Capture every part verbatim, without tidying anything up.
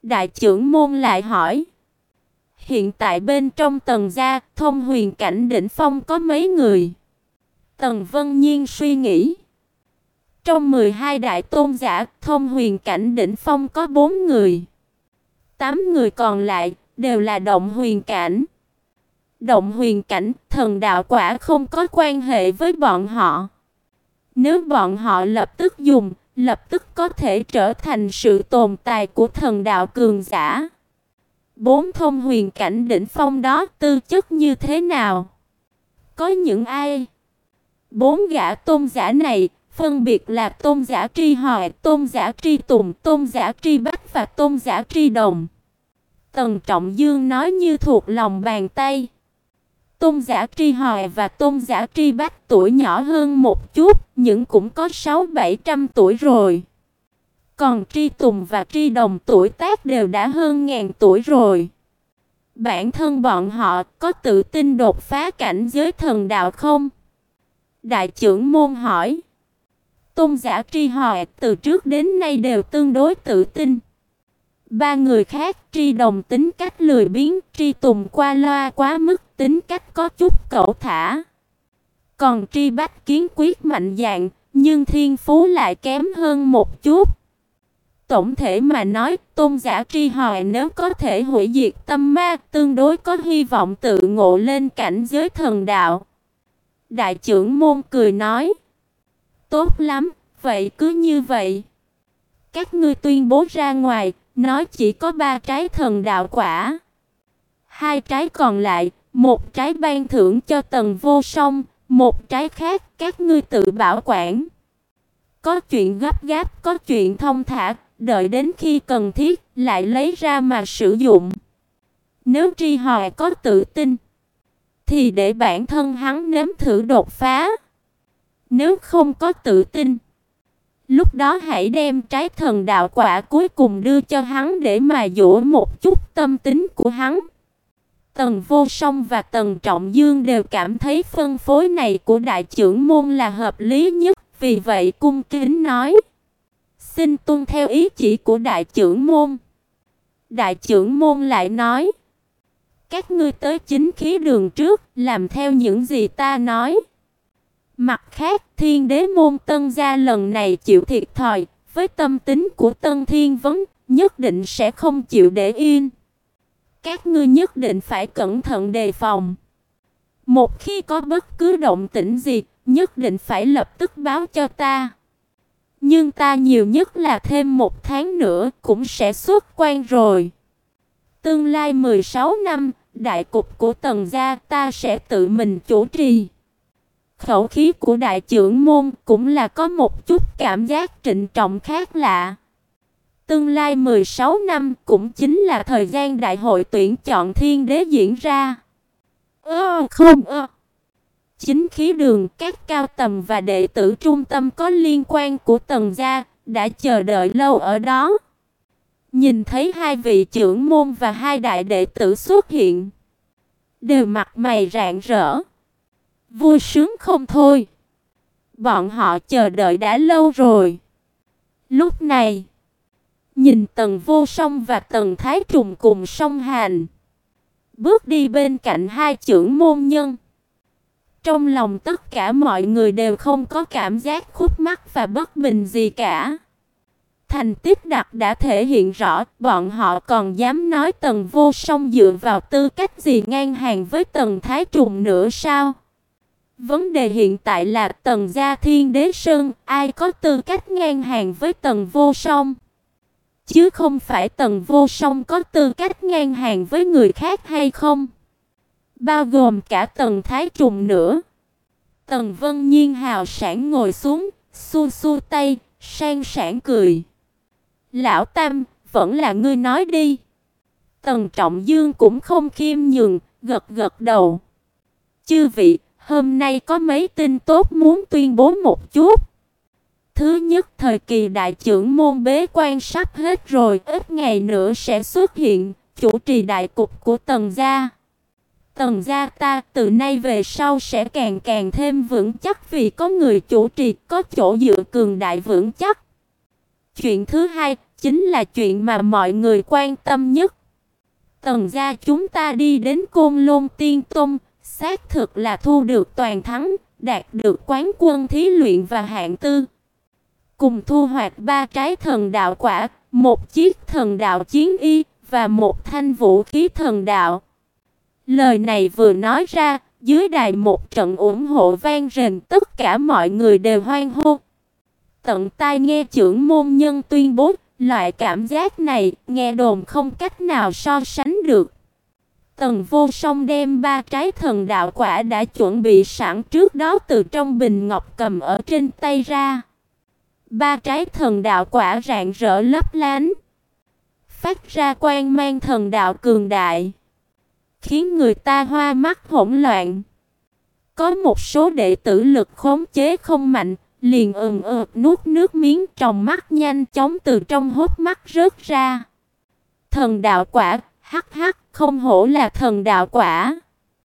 Đại trưởng môn lại hỏi. Hiện tại bên trong Tần gia, thông huyền cảnh đỉnh phong có mấy người? Tần Vân Nhiên suy nghĩ. Trong mười hai đại tôn giả, thông huyền cảnh đỉnh phong có bốn người. Tám người còn lại đều là động huyền cảnh. Động huyền cảnh, thần đạo quả không có quan hệ với bọn họ. Nếu bọn họ lập tức dùng, lập tức có thể trở thành sự tồn tại của thần đạo cường giả. Bốn thông huyền cảnh đỉnh phong đó tư chất như thế nào? Có những ai? Bốn gã tôn giả này phân biệt là tôn giả Tri Hoài, tôn giả Tri Tùng, tôn giả Tri Bách và tôn giả Tri Đồng. Tần Trọng Dương nói như thuộc lòng bàn tay. Tôn giả Tri Hoài và tôn giả Tri Bách tuổi nhỏ hơn một chút, nhưng cũng có sáu bảy trăm tuổi rồi. Còn Tri Tùng và Tri Đồng tuổi tác đều đã hơn ngàn tuổi rồi. Bản thân bọn họ có tự tin đột phá cảnh giới thần đạo không? Đại trưởng môn hỏi. Tôn giả Tri Hoài từ trước đến nay đều tương đối tự tin. Ba người khác, Tri Đồng tính cách lười biếng, Tri Tùng qua loa quá mức, tính cách có chút cẩu thả. Còn Tri Bách kiến quyết mạnh dạn, nhưng thiên phú lại kém hơn một chút. Tổng thể mà nói, tôn giả Tri Hoài nếu có thể hủy diệt tâm ma, tương đối có hy vọng tự ngộ lên cảnh giới thần đạo. Đại trưởng môn cười nói. Tốt lắm, vậy cứ như vậy. Các ngươi tuyên bố ra ngoài, nói chỉ có ba trái thần đạo quả. Hai trái còn lại, một trái ban thưởng cho Tần Vô Song, một trái khác các ngươi tự bảo quản. Có chuyện gấp gáp, có chuyện thông thả, đợi đến khi cần thiết lại lấy ra mà sử dụng. Nếu Tri Hoài có tự tin, thì để bản thân hắn nếm thử đột phá. Nếu không có tự tin, lúc đó hãy đem trái thần đạo quả cuối cùng đưa cho hắn để mà dỗ một chút tâm tính của hắn. Tần Vô Song và Tần Trọng Dương đều cảm thấy phân phối này của đại trưởng môn là hợp lý nhất, vì vậy cung kính nói. Xin tuân theo ý chỉ của đại trưởng môn. Đại trưởng môn lại nói. Các ngươi tới chính khí đường trước, làm theo những gì ta nói. Mặt khác, Thiên Đế môn Tân gia lần này chịu thiệt thòi, với tâm tính của Tân Thiên Vấn, nhất định sẽ không chịu để yên. Các ngươi nhất định phải cẩn thận đề phòng. Một khi có bất cứ động tĩnh gì, nhất định phải lập tức báo cho ta. Nhưng ta nhiều nhất là thêm một tháng nữa cũng sẽ xuất quan rồi. Tương lai mười sáu năm, đại cục của Tần gia ta sẽ tự mình chủ trì. Khẩu khí của đại trưởng môn cũng là có một chút cảm giác trịnh trọng khác lạ. Tương lai mười sáu năm cũng chính là thời gian đại hội tuyển chọn thiên đế diễn ra. Ơ không ơ. Chính khí đường, các cao tầm và đệ tử trung tâm có liên quan của Tần gia đã chờ đợi lâu ở đó. Nhìn thấy hai vị trưởng môn và hai đại đệ tử xuất hiện, đều mặt mày rạng rỡ, vui sướng không thôi. Bọn họ chờ đợi đã lâu rồi. Lúc này, nhìn Tần Vô Song và Tần Thái Trùng cùng song hành, bước đi bên cạnh hai trưởng môn nhân. Trong lòng tất cả mọi người đều không có cảm giác khúc mắc và bất bình gì cả. Thành tích đặc đã thể hiện rõ, bọn họ còn dám nói Tần Vô Song dựa vào tư cách gì ngang hàng với Tần Thái Trùng nữa sao? Vấn đề hiện tại là Tần gia Thiên Đế Sơn, ai có tư cách ngang hàng với Tần Vô Song? Chứ không phải Tần Vô Song có tư cách ngang hàng với người khác hay không? Bao gồm cả Tần Thái Trùng nữa. Tần Vân Nhiên hào sảng ngồi xuống, xua xua tay, sang sảng cười. Lão Tam, vẫn là ngươi nói đi. Tần Trọng Dương cũng không khiêm nhường, gật gật đầu. Chư vị, hôm nay có mấy tin tốt muốn tuyên bố một chút. Thứ nhất, thời kỳ đại trưởng môn bế quan sắp hết rồi, ít ngày nữa sẽ xuất hiện, chủ trì đại cục của Tần gia. Tần gia ta từ nay về sau sẽ càng càng thêm vững chắc vì có người chủ trì, có chỗ dựa cường đại vững chắc. Chuyện thứ hai, chính là chuyện mà mọi người quan tâm nhất. Tần gia chúng ta đi đến Côn Lôn Tiên Tông, xác thực là thu được toàn thắng, đạt được quán quân thí luyện và hạng tư. Cùng thu hoạch ba trái thần đạo quả, một chiếc thần đạo chiến y và một thanh vũ khí thần đạo. Lời này vừa nói ra, dưới đài một trận ủng hộ vang rền, tất cả mọi người đều hoan hô. Tận tai nghe trưởng môn nhân tuyên bố, loại cảm giác này, nghe đồn không cách nào so sánh được. Tần Vô Song đem ba trái thần đạo quả đã chuẩn bị sẵn trước đó từ trong bình ngọc cầm ở trên tay ra. Ba trái thần đạo quả rạng rỡ lấp lánh, phát ra quang mang thần đạo cường đại, khiến người ta hoa mắt hỗn loạn. Có một số đệ tử lực khống chế không mạnh, liền ừng ực nuốt nước miếng, trong mắt nhanh chóng từ trong hốc mắt rớt ra. Thần đạo quả, hắc hắc, không hổ là thần đạo quả.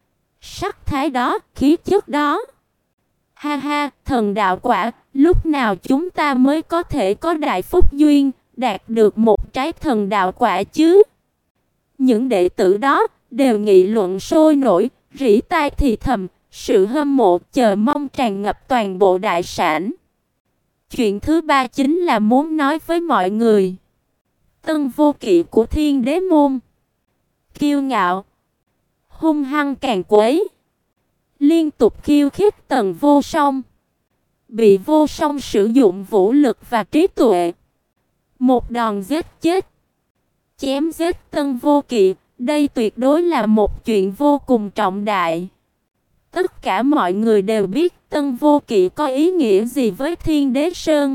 Sắc thái đó, khí chất đó. Ha ha, thần đạo quả, lúc nào chúng ta mới có thể có đại phúc duyên, đạt được một trái thần đạo quả chứ? Những đệ tử đó đều nghị luận sôi nổi, rỉ tai thì thầm, sự hâm mộ chờ mong tràn ngập toàn bộ đại sảnh. Chuyện thứ ba chính là muốn nói với mọi người. Tân Vô Kỵ của Thiên Đế môn, kiêu ngạo, hung hăng càn quấy, liên tục khiêu khích Tần Vô Song, bị Vô Song sử dụng vũ lực và trí tuệ, một đòn giết chết, chém giết Tân Vô Kỵ. Đây tuyệt đối là một chuyện vô cùng trọng đại. Tất cả mọi người đều biết Tân Vô Kỵ có ý nghĩa gì với Thiên Đế Sơn.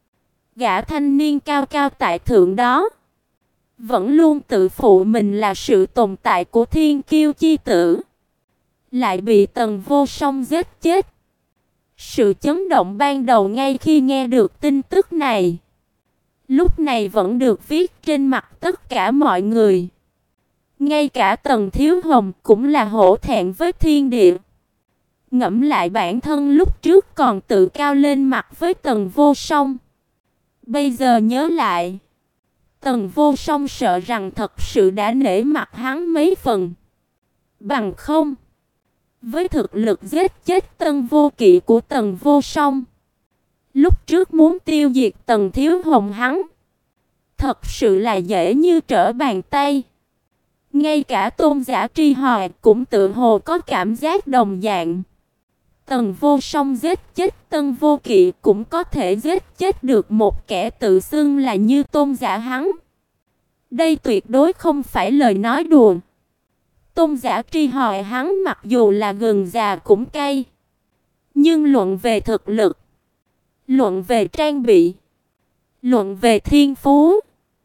Gã thanh niên cao cao tại thượng đó, vẫn luôn tự phụ mình là sự tồn tại của thiên kiêu chi tử, lại bị Tần Vô Song giết chết. Sự chấn động ban đầu ngay khi nghe được tin tức này, lúc này vẫn được viết trên mặt tất cả mọi người. Ngay cả Tần Thiếu Hồng cũng là hổ thẹn với thiên địa. Ngẫm lại bản thân lúc trước còn tự cao lên mặt với Tần Vô Song, bây giờ nhớ lại, Tần Vô Song sợ rằng thật sự đã nể mặt hắn mấy phần. Bằng không, với thực lực giết chết Tân Vô Kỵ của Tần Vô Song, lúc trước muốn tiêu diệt Tần Thiếu Hồng hắn, thật sự là dễ như trở bàn tay. Ngay cả Tôn giả Tri Hòa cũng tự hồ có cảm giác đồng dạng. Tần Vô Song giết chết Tân Vô Kỵ cũng có thể giết chết được một kẻ tự xưng là như tôn giả hắn. Đây tuyệt đối không phải lời nói đùa. Tôn giả Tri Hòa hắn mặc dù là gừng già cũng cay, nhưng luận về thực lực, luận về trang bị, luận về thiên phú,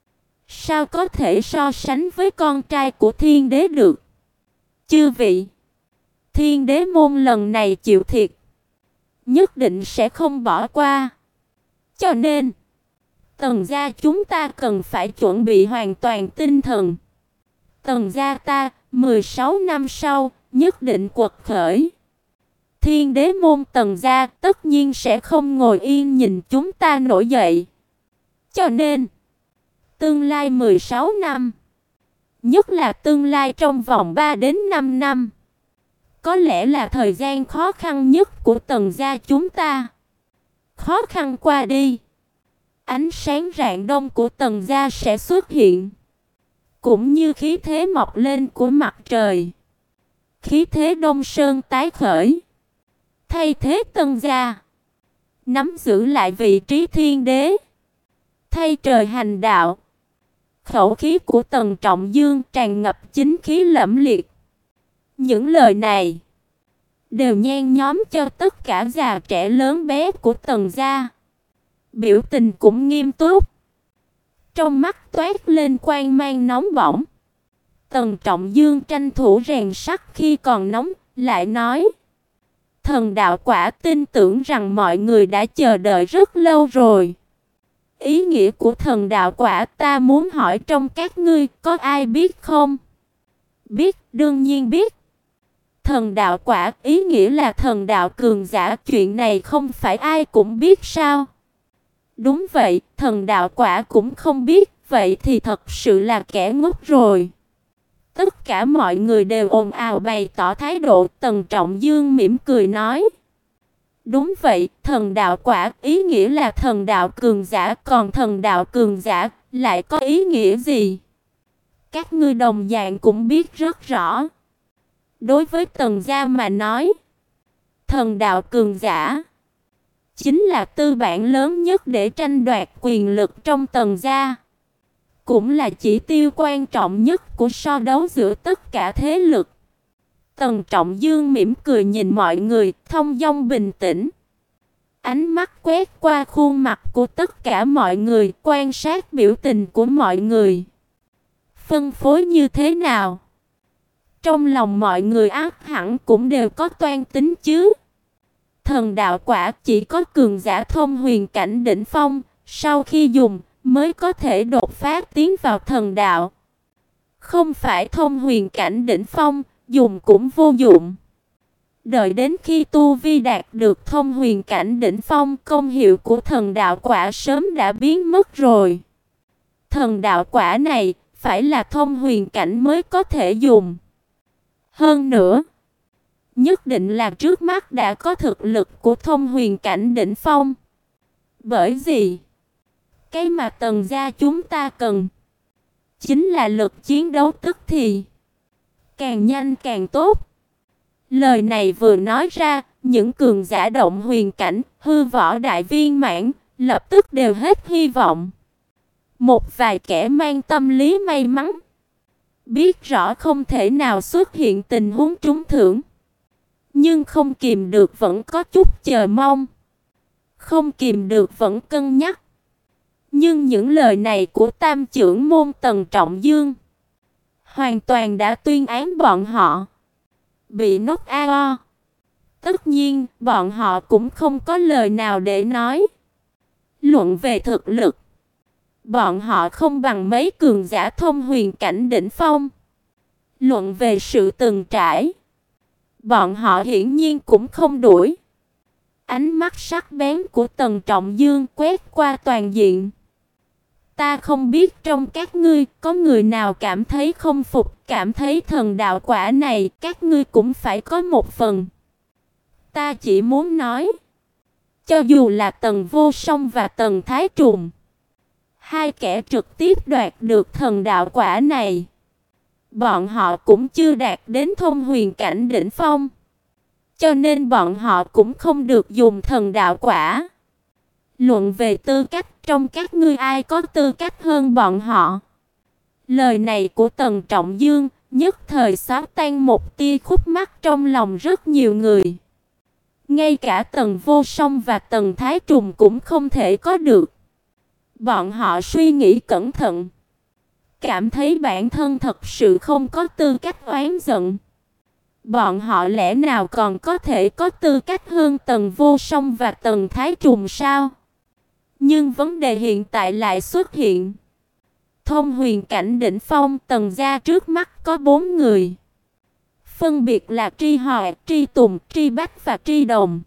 sao có thể so sánh với con trai của Thiên Đế được? Chư vị, Thiên Đế môn lần này chịu thiệt, nhất định sẽ không bỏ qua. Cho nên, Tần gia chúng ta cần phải chuẩn bị hoàn toàn tinh thần. Tần gia ta, mười sáu năm sau, nhất định quật khởi. Thiên Đế môn Tần gia tất nhiên sẽ không ngồi yên nhìn chúng ta nổi dậy. Cho nên, tương lai mười sáu năm, nhất là tương lai trong vòng ba đến năm năm, có lẽ là thời gian khó khăn nhất của Tần gia chúng ta. Khó khăn qua đi, ánh sáng rạng đông của Tần gia sẽ xuất hiện, cũng như khí thế mọc lên của mặt trời. Khí thế Đông Sơn tái khởi, thay thế Tần gia, nắm giữ lại vị trí thiên đế, thay trời hành đạo. Khẩu khí của Tần Trọng Dương tràn ngập chính khí lẫm liệt. Những lời này đều nhen nhóm cho tất cả già trẻ lớn bé của Tần gia. Biểu tình cũng nghiêm túc, trong mắt toát lên quang mang nóng bỏng. Tần Trọng Dương tranh thủ rèn sắt khi còn nóng, lại nói: thần đạo quả tin tưởng rằng mọi người đã chờ đợi rất lâu rồi. Ý nghĩa của thần đạo quả ta muốn hỏi trong các ngươi có ai biết không? Biết, đương nhiên biết. Thần đạo quả ý nghĩa là thần đạo cường giả, chuyện này không phải ai cũng biết sao? Đúng vậy, thần đạo quả cũng không biết, vậy thì thật sự là kẻ ngốc rồi. Tất cả mọi người đều ồn ào bày tỏ thái độ. Tần Trọng Dương mỉm cười nói: đúng vậy, thần đạo quả ý nghĩa là thần đạo cường giả, còn thần đạo cường giả lại có ý nghĩa gì? Các ngươi đồng dạng cũng biết rất rõ. Đối với Tần gia mà nói, thần đạo cường giả chính là tư bản lớn nhất để tranh đoạt quyền lực trong Tần gia, cũng là chỉ tiêu quan trọng nhất của so đấu giữa tất cả thế lực. Tần Trọng Dương mỉm cười nhìn mọi người, thông dong bình tĩnh. Ánh mắt quét qua khuôn mặt của tất cả mọi người, quan sát biểu tình của mọi người. Phân phối như thế nào? Trong lòng mọi người ắt hẳn cũng đều có toan tính chứ. Thần đạo quả chỉ có cường giả thông huyền cảnh đỉnh phong, sau khi dùng mới có thể đột phá tiến vào thần đạo. Không phải thông huyền cảnh đỉnh phong, dùng cũng vô dụng. Đợi đến khi tu vi đạt được thông huyền cảnh đỉnh phong, công hiệu của thần đạo quả sớm đã biến mất rồi. Thần đạo quả này phải là thông huyền cảnh mới có thể dùng. Hơn nữa, nhất định là trước mắt đã có thực lực của thông huyền cảnh đỉnh phong. Bởi vì cái mà Tần gia chúng ta cần chính là lực chiến đấu tức thì, càng nhanh càng tốt. Lời này vừa nói ra, những cường giả động huyền cảnh, hư võ đại viên mãn lập tức đều hết hy vọng. Một vài kẻ mang tâm lý may mắn, biết rõ không thể nào xuất hiện tình huống trúng thưởng, nhưng không kìm được vẫn có chút chờ mong, không kìm được vẫn cân nhắc. Nhưng những lời này của Tam trưởng môn Tần Trọng Dương hoàn toàn đã tuyên án bọn họ bị knock out. Tất nhiên, bọn họ cũng không có lời nào để nói. Luận về thực lực, bọn họ không bằng mấy cường giả thông huyền cảnh đỉnh phong. Luận về sự từng trải, bọn họ hiển nhiên cũng không đuổi. Ánh mắt sắc bén của Tần Trọng Dương quét qua toàn diện. Ta không biết trong các ngươi có người nào cảm thấy không phục, cảm thấy thần đạo quả này các ngươi cũng phải có một phần. Ta chỉ muốn nói, cho dù là Tần Vô Song và Tần Thái Trùng, hai kẻ trực tiếp đoạt được thần đạo quả này, bọn họ cũng chưa đạt đến thông huyền cảnh đỉnh phong, cho nên bọn họ cũng không được dùng thần đạo quả. Luận về tư cách, trong các ngươi ai có tư cách hơn bọn họ? Lời này của Tần Trọng Dương nhất thời xóa tan một tia khúc mắc trong lòng rất nhiều người. Ngay cả Tần Vô Song và Tần Thái Trùng cũng không thể có được. Bọn họ suy nghĩ cẩn thận, cảm thấy bản thân thật sự không có tư cách oán giận. Bọn họ lẽ nào còn có thể có tư cách hơn Tần Vô Song và Tần Thái Trùng sao? Nhưng vấn đề hiện tại lại xuất hiện. Thông huyền cảnh đỉnh phong Tần gia trước mắt có bốn người. Phân biệt là Tri Họa, Tri Tùng, Tri Bách và Tri Đồng.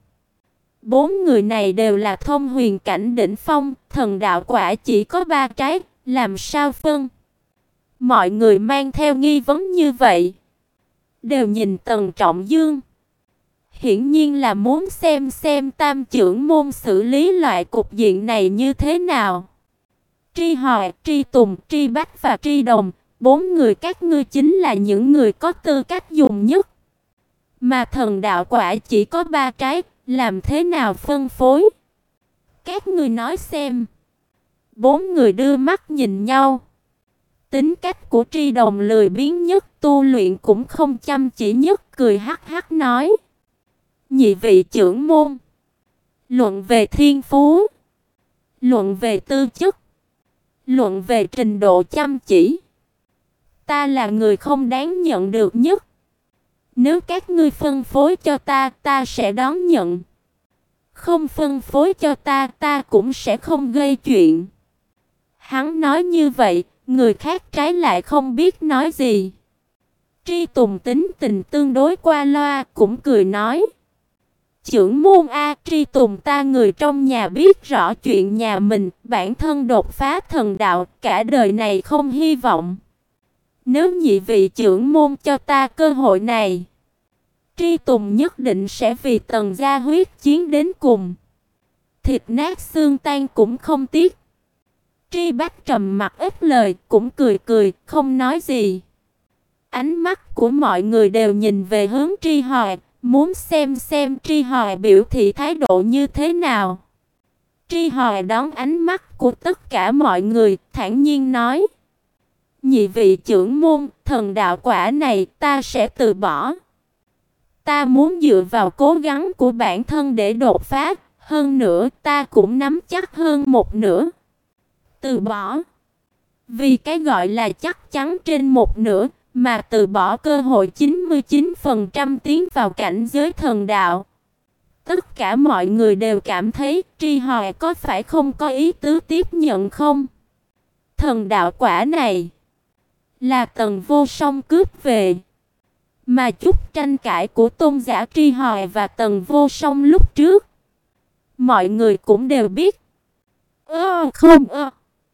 Bốn người này đều là thông huyền cảnh đỉnh phong, thần đạo quả chỉ có ba trái, làm sao phân? Mọi người mang theo nghi vấn như vậy, đều nhìn Tần Trọng Dương. Hiển nhiên là muốn xem xem Tam trưởng môn xử lý loại cục diện này như thế nào. Tri Họa, Tri Tùng, Tri Bách và Tri Đồng, bốn người các ngươi chính là những người có tư cách dùng nhất. Mà thần đạo quả chỉ có ba trái, làm thế nào phân phối? Các ngươi nói xem. Bốn người đưa mắt nhìn nhau. Tính cách của Tri Đồng lười biếng nhất, tu luyện cũng không chăm chỉ nhất, cười hắc hắc nói: nhị vị trưởng môn, luận về thiên phú, luận về tư chất, luận về trình độ chăm chỉ, ta là người không đáng nhận được nhất. Nếu các ngươi phân phối cho ta, ta sẽ đón nhận. Không phân phối cho ta, ta cũng sẽ không gây chuyện. Hắn nói như vậy, người khác trái lại không biết nói gì. Tri Tùng tính tình tương đối qua loa, cũng cười nói: Chưởng môn A, Tri Tùng ta người trong nhà biết rõ chuyện nhà mình, bản thân đột phá thần đạo, cả đời này không hy vọng. Nếu nhị vị chưởng môn cho ta cơ hội này, Tri Tùng nhất định sẽ vì Tần gia huyết chiến đến cùng. Thịt nát xương tan cũng không tiếc. Tri Bác trầm mặc ít lời, cũng cười cười, không nói gì. Ánh mắt của mọi người đều nhìn về hướng Tri Hoài, muốn xem xem Tri Hoài biểu thị thái độ như thế nào. Tri Hoài đón ánh mắt của tất cả mọi người, thản nhiên nói: nhị vị trưởng môn, thần đạo quả này ta sẽ từ bỏ. Ta muốn dựa vào cố gắng của bản thân để đột phá, hơn nữa ta cũng nắm chắc hơn một nửa. Từ bỏ? Vì cái gọi là chắc chắn trên một nửa, mà từ bỏ cơ hội chín mươi chín phần trăm tiến vào cảnh giới thần đạo. Tất cả mọi người đều cảm thấy Tri Hoài có phải không có ý tứ tiếp nhận không? Thần đạo quả này là Tần Vô Song cướp về, mà chút tranh cãi của tôn giả Tri Hoài và Tần Vô Song lúc trước, mọi người cũng đều biết. Ơ không ơ.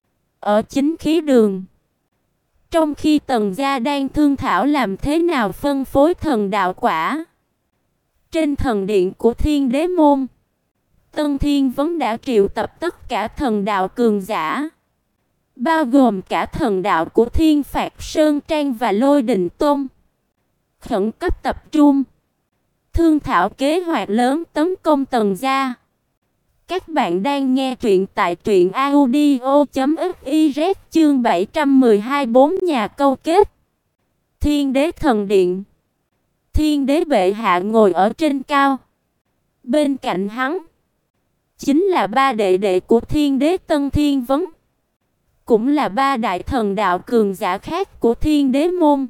Ở chính khí đường, trong khi Tần gia đang thương thảo làm thế nào phân phối thần đạo quả, trên thần điện của Thiên Đế môn, Tân Thiên Vấn đã triệu tập tất cả thần đạo cường giả, bao gồm cả thần đạo của Thiên Phạt Sơn Trang và Lôi Đình Tôn, khẩn cấp tập trung thương thảo kế hoạch lớn tấn công Tần gia. Các bạn đang nghe truyện tại truyện audio chấm fiz chương bảy trăm mười hai bốn nhà câu kết. Thiên Đế thần điện. Thiên Đế bệ hạ ngồi ở trên cao. Bên cạnh hắn chính là ba đệ đệ của Thiên Đế Tân Thiên Vấn, cũng là ba đại thần đạo cường giả khác của Thiên Đế môn.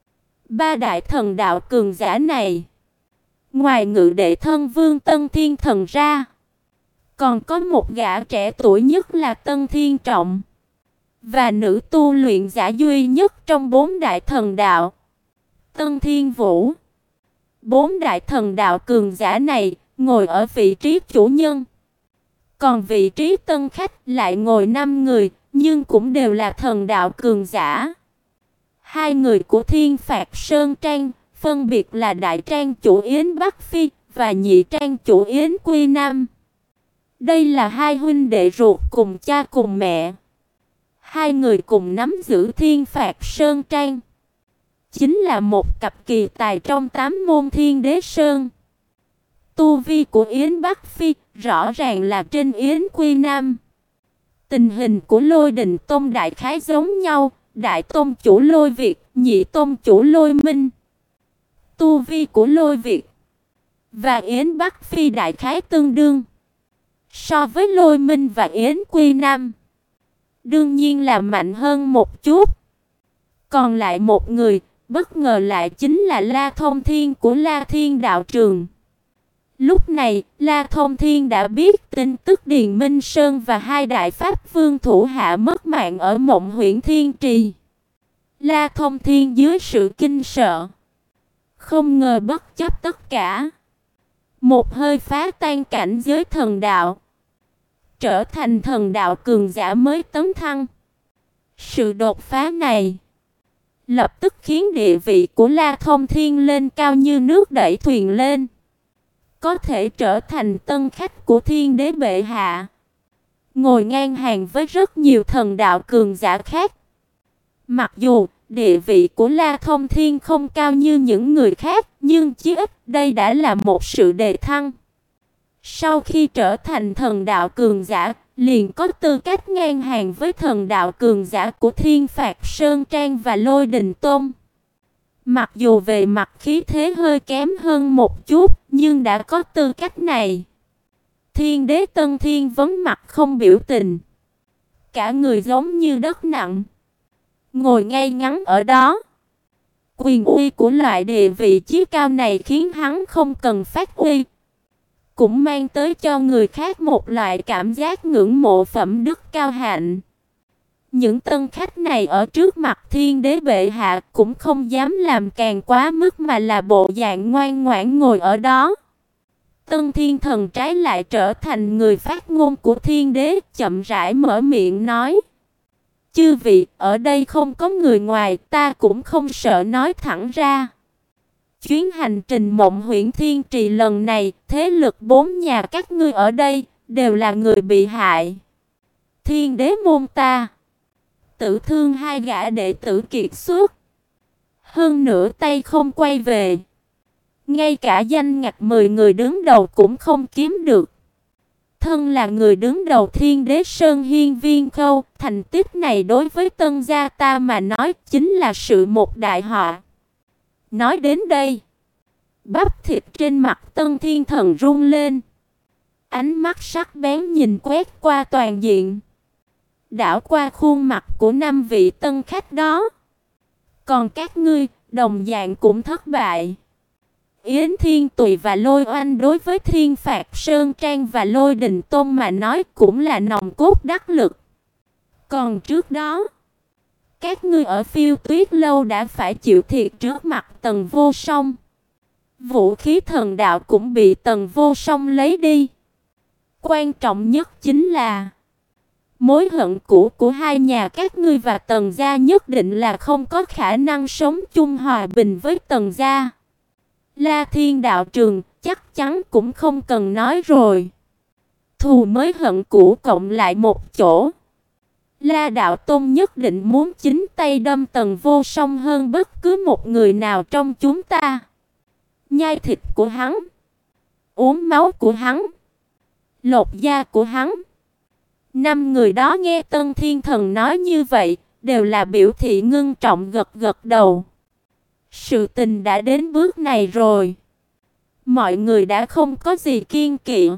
Ba đại thần đạo cường giả này, ngoài ngự đệ thân vương Tân Thiên Thần ra, còn có một gã trẻ tuổi nhất là Tân Thiên Trọng, và nữ tu luyện giả duy nhất trong bốn đại thần đạo, Tân Thiên Vũ. Bốn đại thần đạo cường giả này ngồi ở vị trí chủ nhân, còn vị trí tân khách lại ngồi năm người, nhưng cũng đều là thần đạo cường giả. Hai người của Thiên Phạt Sơn Trang, phân biệt là đại trang chủ Yến Bắc Phi và nhị trang chủ Yến Quy Nam. Đây là hai huynh đệ ruột cùng cha cùng mẹ. Hai người cùng nắm giữ Thiên Phạt Sơn Trang, chính là một cặp kỳ tài trong tám môn Thiên Đế Sơn. Tu vi của Yến Bắc Phi rõ ràng là trên Yến Quy Nam. Tình hình của Lôi Đình Tôn đại khái giống nhau, đại tôn chủ Lôi Việt, nhị tôn chủ Lôi Minh. Tu vi của Lôi Việt và Yến Bắc Phi đại khái tương đương. So với Lôi Minh và Yến Quy Nam, đương nhiên là mạnh hơn một chút. Còn lại một người, bất ngờ lại chính là La Thông Thiên của La Thiên Đạo Trường. Lúc này, La Thông Thiên đã biết tin tức Điền Minh Sơn và hai đại pháp vương thủ hạ mất mạng ở Mộng Huyễn Thiên Trì. La Thông Thiên dưới sự kinh sợ, không ngờ bất chấp tất cả, một hơi phá tan cảnh giới thần đạo, trở thành thần đạo cường giả mới tấn thăng. Sự đột phá này lập tức khiến địa vị của La Thông Thiên lên cao như nước đẩy thuyền lên, có thể trở thành tân khách của Thiên Đế bệ hạ, ngồi ngang hàng với rất nhiều thần đạo cường giả khác. Mặc dù địa vị của La Thông Thiên không cao như những người khác, nhưng chí ít đây đã là một sự đề thăng. Sau khi trở thành thần đạo cường giả, liền có tư cách ngang hàng với thần đạo cường giả của Thiên Phạt Sơn Trang và Lôi Đình Tôn. Mặc dù về mặt khí thế hơi kém hơn một chút, nhưng đã có tư cách này. Thiên Đế Tân Thiên Vấn mặt không biểu tình, cả người giống như đất nặng, ngồi ngay ngắn ở đó. Quyền uy của loại địa vị chí cao này khiến hắn không cần phát uy, cũng mang tới cho người khác một loại cảm giác ngưỡng mộ phẩm đức cao hạnh. Những tân khách này ở trước mặt Thiên Đế bệ hạ cũng không dám làm càng quá mức, mà là bộ dạng ngoan ngoãn ngồi ở đó. Tân Thiên Thần trái lại trở thành người phát ngôn của Thiên Đế, chậm rãi mở miệng nói: "Chư vị, ở đây không có người ngoài, ta cũng không sợ nói thẳng ra. Chuyến hành trình Mộng Huyễn Thiên Trì lần này, thế lực bốn nhà các ngươi ở đây đều là người bị hại. Thiên Đế môn ta tử thương hai gã đệ tử kiệt xuất, hơn nữa tay không quay về. Ngay cả danh ngạch mười người đứng đầu cũng không kiếm được. Thân là người đứng đầu Thiên Đế Sơn Hiên Viên Khâu, thành tích này đối với Tân gia ta mà nói chính là sự một đại họa." Nói đến đây, bắp thịt trên mặt Tân Thiên Thần rung lên. Ánh mắt sắc bén nhìn quét qua toàn diện, đảo qua khuôn mặt của năm vị tân khách đó. "Còn các ngươi, đồng dạng cũng thất bại. Yến Thiên Tùy và Lôi Oanh đối với Thiên Phạt Sơn Trang và Lôi Đình Tôn mà nói cũng là nòng cốt đắc lực. Còn trước đó, các ngươi ở Phiêu Tuyết Lâu đã phải chịu thiệt trước mặt Tần Vô Song. Vũ khí thần đạo cũng bị Tần Vô Song lấy đi. Quan trọng nhất chính là mối hận cũ của hai nhà các ngươi và Tần gia nhất định là không có khả năng sống chung hòa bình với Tần gia. La Thiên đạo trường chắc chắn cũng không cần nói rồi. Thù mới hận cũ cộng lại một chỗ. La đạo tôn nhất định muốn chính tay đâm Tần Vô Song hơn bất cứ một người nào trong chúng ta. Nhai thịt của hắn, uống máu của hắn, lột da của hắn." Năm người đó nghe Tân Thiên Thần nói như vậy, đều là biểu thị ngưng trọng gật gật đầu. Sự tình đã đến bước này rồi. Mọi người đã không có gì kiêng kỵ,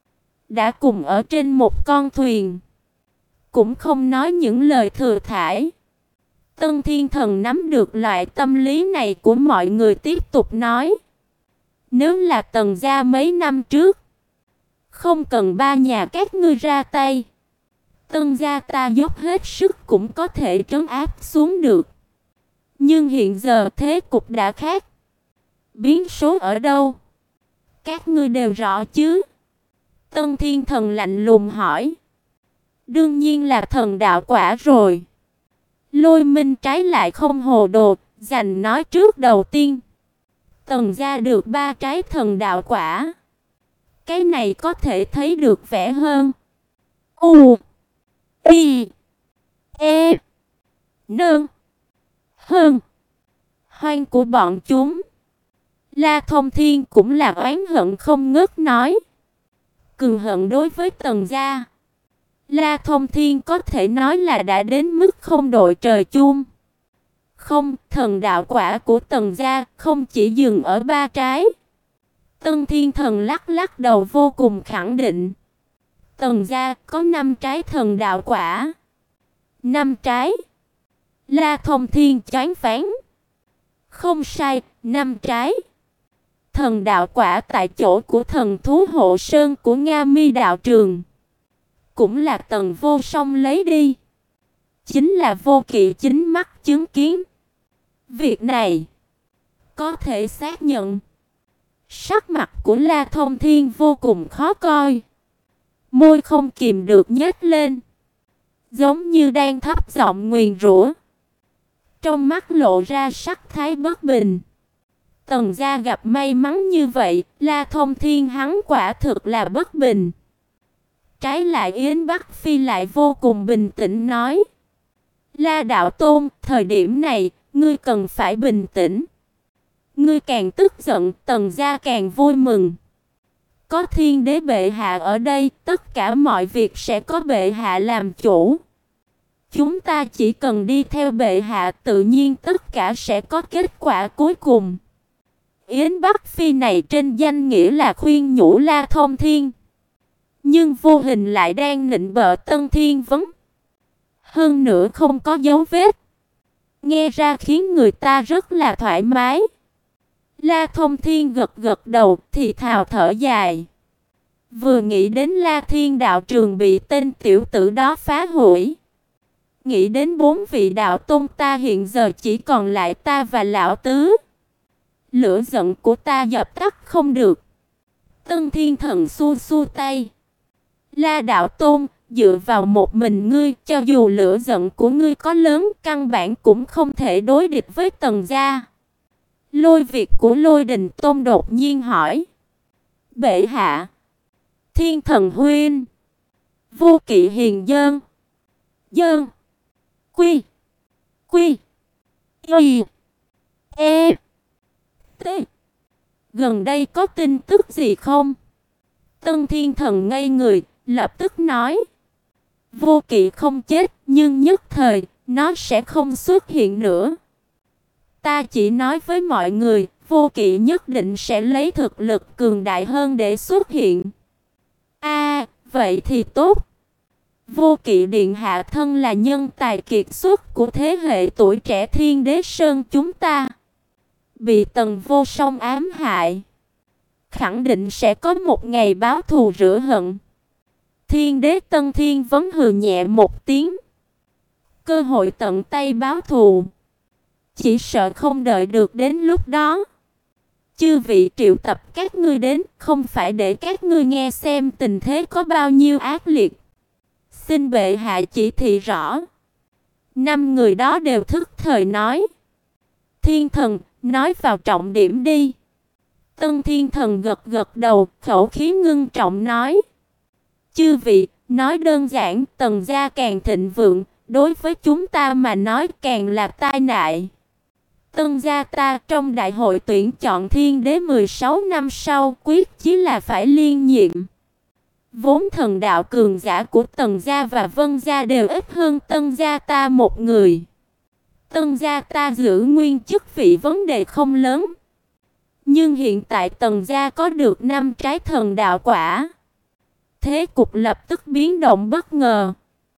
đã cùng ở trên một con thuyền, cũng không nói những lời thừa thãi. Tân Thiên Thần nắm được loại tâm lý này của mọi người, tiếp tục nói: "Nếu là Tần gia mấy năm trước, không cần ba nhà các ngươi ra tay, Tân gia ta dốc hết sức cũng có thể trấn áp xuống được. Nhưng hiện giờ thế cục đã khác. Biến số ở đâu? Các ngươi đều rõ chứ?" Tân Thiên Thần lạnh lùng hỏi. "Đương nhiên là thần đạo quả rồi." Lôi Minh trái lại không hồ đồ, giành nói trước đầu tiên. Tần gia được ba trái thần đạo quả. Cái này có thể thấy được vẻ hơn. U I E Nương Hơn hoang của bọn chúng. La Thông Thiên cũng là oán hận không ngớt nói. Cường hận đối với Tần gia, La Thông Thiên có thể nói là đã đến mức không đội trời chung. Không, thần đạo quả của Tần gia không chỉ dừng ở ba trái. Tân Thiên Thần lắc lắc đầu vô cùng khẳng định. Tần gia có năm trái thần đạo quả. Năm trái. La Thông Thiên choáng váng. Không sai, năm trái. Thần đạo quả tại chỗ của thần thú hộ sơn của Nga Mi đạo trường, cũng là Tần Vô Song lấy đi. Chính là Vô Kỵ chính mắt chứng kiến. Việc này có thể xác nhận. Sắc mặt của La Thông Thiên vô cùng khó coi, môi không kìm được nhếch lên, giống như đang thấp giọng nguyền rủa. Trong mắt lộ ra sắc thái bất bình. Tần gia gặp may mắn như vậy, La Thông Thiên hắn quả thực là bất bình. Trái lại Yến Bắc Phi lại vô cùng bình tĩnh nói: "La đạo tôn, thời điểm này, ngươi cần phải bình tĩnh. Ngươi càng tức giận, Tần gia càng vui mừng. Có Thiên Đế bệ hạ ở đây, tất cả mọi việc sẽ có bệ hạ làm chủ. Chúng ta chỉ cần đi theo bệ hạ, tự nhiên tất cả sẽ có kết quả cuối cùng." Yến Bắc Phi này trên danh nghĩa là khuyên nhủ La Thông Thiên, nhưng vô hình lại đang nịnh bợ Tân Thiên Vấn. Hơn nữa không có dấu vết, nghe ra khiến người ta rất là thoải mái. La Thông Thiên gật gật đầu, thì thào thở dài. Vừa nghĩ đến La Thiên đạo trường bị tên tiểu tử đó phá hủy, nghĩ đến bốn vị đạo tôn ta hiện giờ chỉ còn lại ta và lão tứ, lửa giận của ta dập tắt không được. Tân Thiên Thần xua xua tay. La đạo tôn, dựa vào một mình ngươi, cho dù lửa giận của ngươi có lớn, căn bản cũng không thể đối địch với Tần gia. Lôi Việt của Lôi Đình Tôn đột nhiên hỏi. Bệ hạ, Thiên Thần huynh, Vô Kỵ hiền dơn, dơn, quy, quy, y, e, t. Gần đây có tin tức gì không? Tân Thiên Thần ngây người, lập tức nói. Vô Kỵ không chết, nhưng nhất thời, nó sẽ không xuất hiện nữa. Ta chỉ nói với mọi người, Vô Kỵ nhất định sẽ lấy thực lực cường đại hơn để xuất hiện. A, à, vậy thì tốt. Vô Kỵ điện hạ thân là nhân tài kiệt xuất của thế hệ tuổi trẻ Thiên Đế Sơn chúng ta. Bị Tần Vô Song ám hại, khẳng định sẽ có một ngày báo thù rửa hận. Thiên Đế Tân Thiên Vấn hừ nhẹ một tiếng. Cơ hội tận tay báo thù, chỉ sợ không đợi được đến lúc đó. Chư vị triệu tập các ngươi đến, không phải để các ngươi nghe xem tình thế có bao nhiêu ác liệt. Xin bệ hạ chỉ thị rõ. Năm người đó đều thức thời nói. Thiên Thần, nói vào trọng điểm đi. Tân Thiên Thần gật gật đầu, khẩu khí ngưng trọng nói. Chư vị, nói đơn giản, Tần gia càng thịnh vượng, đối với chúng ta mà nói càng là tai nạn. Tân gia ta trong đại hội tuyển chọn Thiên Đế mười sáu năm sau quyết chí là phải liên nhiệm. Vốn thần đạo cường giả của Tần gia và Vân gia đều ít hơn Tân gia ta một người. Tân gia ta giữ nguyên chức vị vấn đề không lớn. Nhưng hiện tại Tần gia có được năm trái thần đạo quả. Thế cục lập tức biến động bất ngờ.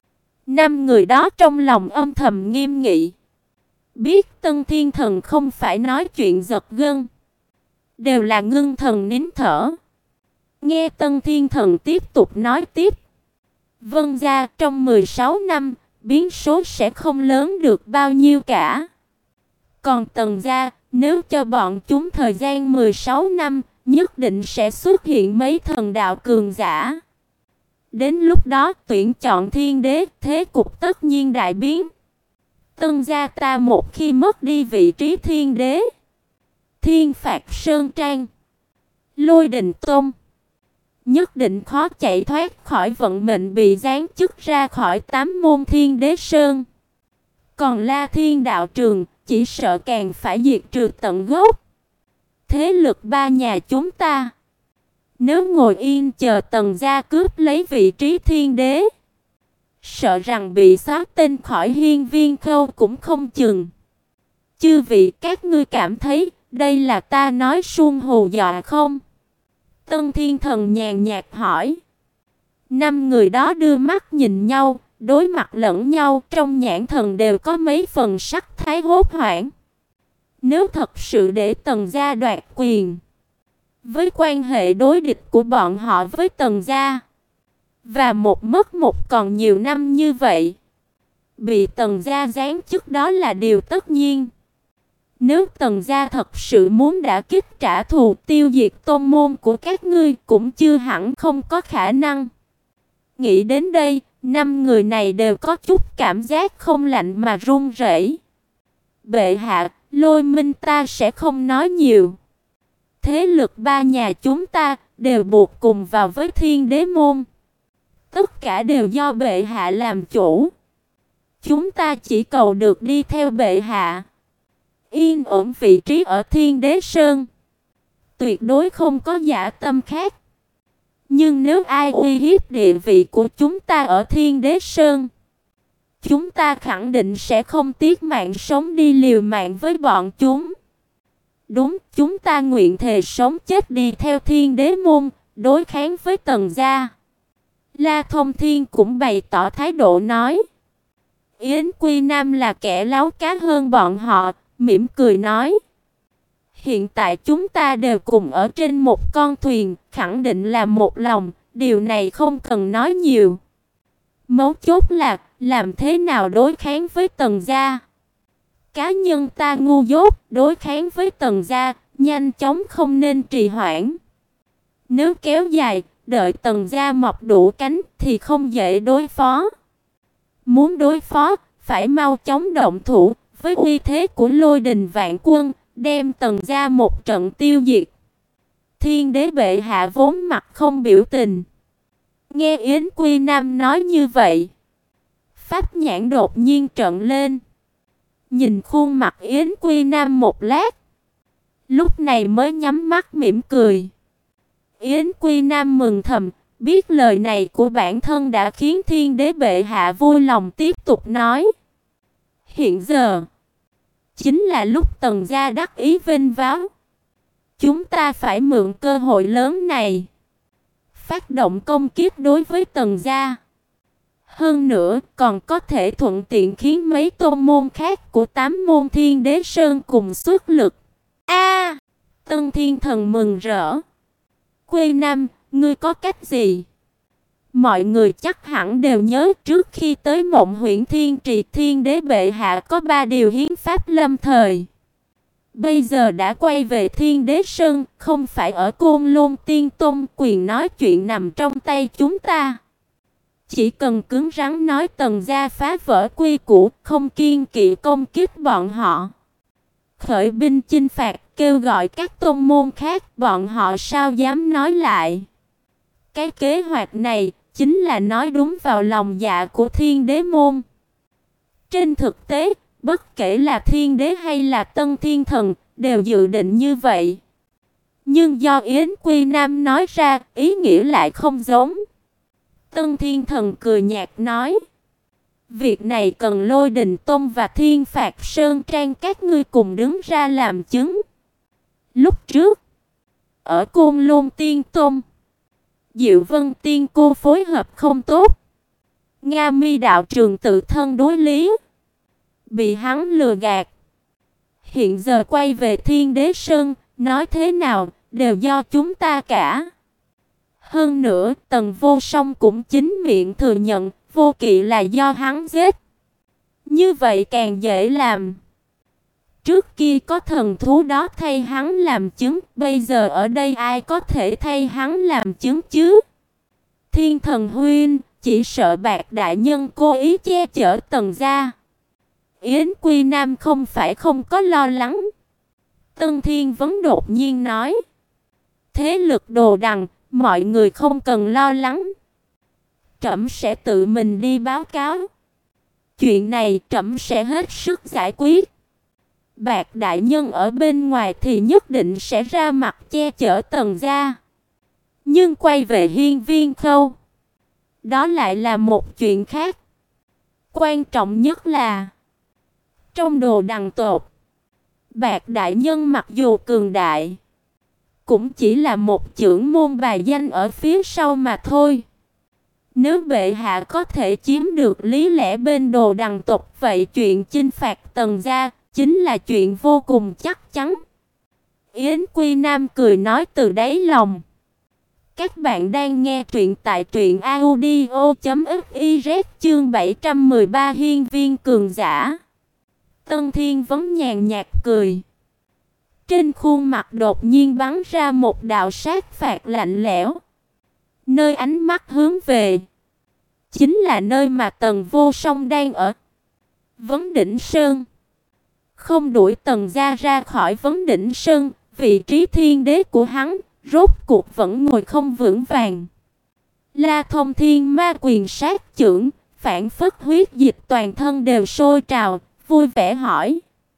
Năm người đó trong lòng âm thầm nghiêm nghị. Biết Tân Thiên Thần không phải nói chuyện giật gân, đều là ngưng thần nín thở. Nghe Tân Thiên Thần tiếp tục nói tiếp. Vân gia trong mười sáu năm, biến số sẽ không lớn được bao nhiêu cả. Còn Tần gia, nếu cho bọn chúng thời gian mười sáu năm, nhất định sẽ xuất hiện mấy thần đạo cường giả. Đến lúc đó tuyển chọn Thiên Đế, thế cục tất nhiên đại biến. Tân gia ta một khi mất đi vị trí Thiên Đế, Thiên phạt Sơn Trang, Lôi Đình Tôn, nhất định khó chạy thoát khỏi vận mệnh bị giáng chức ra khỏi tám môn Thiên Đế Sơn. Còn La Thiên đạo trường, chỉ sợ càng phải diệt trừ tận gốc. Thế lực ba nhà chúng ta, nếu ngồi yên chờ Tần gia cướp lấy vị trí Thiên Đế, sợ rằng bị xóa tên khỏi hiên viên khâu cũng không chừng. Chư vị các ngươi cảm thấy đây là ta nói suông hù dọa không? Tân Thiên Thần nhàn nhạt hỏi. Năm người đó đưa mắt nhìn nhau, đối mặt lẫn nhau, trong nhãn thần đều có mấy phần sắc thái hốt hoảng. Nếu thật sự để Tần gia đoạt quyền, với quan hệ đối địch của bọn họ với Tần gia, và một mất một còn nhiều năm như vậy, bị Tần gia giáng chức đó là điều tất nhiên. Nếu Tần gia thật sự muốn đả kích trả thù tiêu diệt tôn môn của các ngươi cũng chưa hẳn không có khả năng. Nghĩ đến đây, năm người này đều có chút cảm giác không lạnh mà run rẩy. Bệ hạ, Lôi Minh ta sẽ không nói nhiều. Thế lực ba nhà chúng ta đều buộc cùng vào với Thiên Đế môn. Tất cả đều do bệ hạ làm chủ. Chúng ta chỉ cầu được đi theo bệ hạ, yên ổn vị trí ở Thiên Đế Sơn, tuyệt đối không có giả tâm khác. Nhưng nếu ai uy hiếp địa vị của chúng ta ở Thiên Đế Sơn, chúng ta khẳng định sẽ không tiếc mạng sống đi liều mạng với bọn chúng. Đúng, chúng ta nguyện thề sống chết đi theo Thiên Đế môn, đối kháng với Tần gia. La Thông Thiên cũng bày tỏ thái độ nói. Yến Quy Nam là kẻ láo cá hơn bọn họ, mỉm cười nói. Hiện tại chúng ta đều cùng ở trên một con thuyền, khẳng định là một lòng, điều này không cần nói nhiều. Mấu chốt là, làm thế nào đối kháng với Tần gia? Cá nhân ta ngu dốt, đối kháng với Tần gia, nhanh chóng không nên trì hoãn. Nếu kéo dài, đợi Tần gia mọc đủ cánh thì không dễ đối phó. Muốn đối phó, phải mau chóng động thủ, với uy thế của Lôi Đình Vạn Quân, đem Tần gia một trận tiêu diệt. Thiên đế bệ hạ vốn mặt không biểu tình. Nghe Yến Quy Nam nói như vậy, pháp nhãn đột nhiên trợn lên, nhìn khuôn mặt Yến Quy Nam một lát, lúc này mới nhắm mắt mỉm cười. Yến Quy Nam mừng thầm, biết lời này của bản thân đã khiến thiên đế bệ hạ vui lòng, tiếp tục nói. Hiện giờ, chính là lúc Tần gia đắc ý vênh váo. Chúng ta phải mượn cơ hội lớn này, phát động công kích đối với Tần gia. Hơn nữa, còn có thể thuận tiện khiến mấy tôn môn khác của tám môn Thiên Đế Sơn cùng xuất lực. A! Tân Thiên Thần mừng rỡ. Quê Nam, ngươi có cách gì? Mọi người chắc hẳn đều nhớ trước khi tới Mộng Huyễn Thiên Trì, Thiên Đế bệ hạ có ba điều hiến pháp lâm thời. Bây giờ đã quay về Thiên Đế Sơn, không phải ở Côn Lôn Tiên Tôn, quyền nói chuyện nằm trong tay chúng ta. Chỉ cần cứng rắn nói Tần gia phá vỡ quy củ, không kiêng kỵ công kích bọn họ, khởi binh chinh phạt, kêu gọi các tôn môn khác, bọn họ sao dám nói lại. Cái kế hoạch này chính là nói đúng vào lòng dạ của Thiên Đế môn. Trên thực tế, bất kể là Thiên Đế hay là Tân Thiên Thần đều dự định như vậy. Nhưng do Yến Quy Nam nói ra, ý nghĩa lại không giống. Tân Thiên Thần cười nhạt nói, việc này cần Lôi Đình Tông và Thiên Phạt Sơn Trang các ngươi cùng đứng ra làm chứng. Lúc trước, ở Côn Lôn Tiên Tông, Diệu Vân Tiên Cô phối hợp không tốt, Nga Mi đạo trường tự thân đối lý, bị hắn lừa gạt. Hiện giờ quay về Thiên Đế Sơn, nói thế nào đều do chúng ta cả. Hơn nữa, Tần Vô Song cũng chính miệng thừa nhận Vô Kỵ là do hắn giết. Như vậy càng dễ làm. Trước kia có thần thú đó thay hắn làm chứng, bây giờ ở đây ai có thể thay hắn làm chứng chứ? Thiên Thần huynh, chỉ sợ Bạc đại nhân cố ý che chở Tần gia. Yến Quy Nam không phải không có lo lắng. Tân Thiên Vấn đột nhiên nói, thế lực Đồ Đằng, mọi người không cần lo lắng. Trẫm sẽ tự mình đi báo cáo. Chuyện này trẫm sẽ hết sức giải quyết. Bạc đại nhân ở bên ngoài thì nhất định sẽ ra mặt che chở Tần gia. Nhưng quay về Hiên Viên Khâu, đó lại là một chuyện khác. Quan trọng nhất là, trong Đồ Đằng tộc, Bạc đại nhân mặc dù cường đại, cũng chỉ là một chưởng môn bài danh ở phía sau mà thôi. Nếu bệ hạ có thể chiếm được lý lẽ bên Đồ Đằng tộc, vậy chuyện chinh phạt Tần gia chính là chuyện vô cùng chắc chắn. Yến Quy Nam cười nói từ đáy lòng. Các bạn đang nghe truyện tại truyện audio chấm fiz, chương bảy trăm mười ba Hiên Viên cường giả. Tân Thiên Vấn nhàn nhạt cười. Trên khuôn mặt đột nhiên bắn ra một đạo sát phạt lạnh lẽo. Nơi ánh mắt hướng về, chính là nơi mà Tần Vô Song đang ở. Vấn Đỉnh Sơn. Không đuổi Tần gia ra khỏi Vấn Đỉnh Sơn, vị trí thiên đế của hắn rốt cuộc vẫn ngồi không vững vàng. La Thông Thiên Ma quyền sát chưởng, phản phất huyết dịch toàn thân đều sôi trào, vui vẻ hỏi: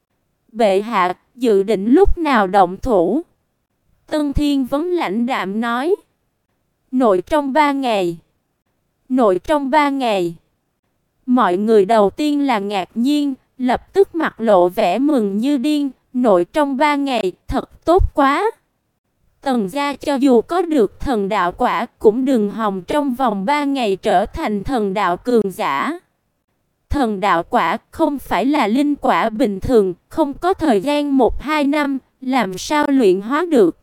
bệ hạ, dự định lúc nào động thủ? Tân Thiên Vấn lãnh đạm nói: nội trong ba ngày. Nội trong ba ngày. Mọi người đầu tiên là ngạc nhiên, lập tức mặt lộ vẻ mừng như điên. Nội trong ba ngày, thật tốt quá. Tần gia cho dù có được thần đạo quả, cũng đừng hòng trong vòng ba ngày trở thành thần đạo cường giả. Thần đạo quả không phải là linh quả bình thường, không có thời gian một hai năm, làm sao luyện hóa được.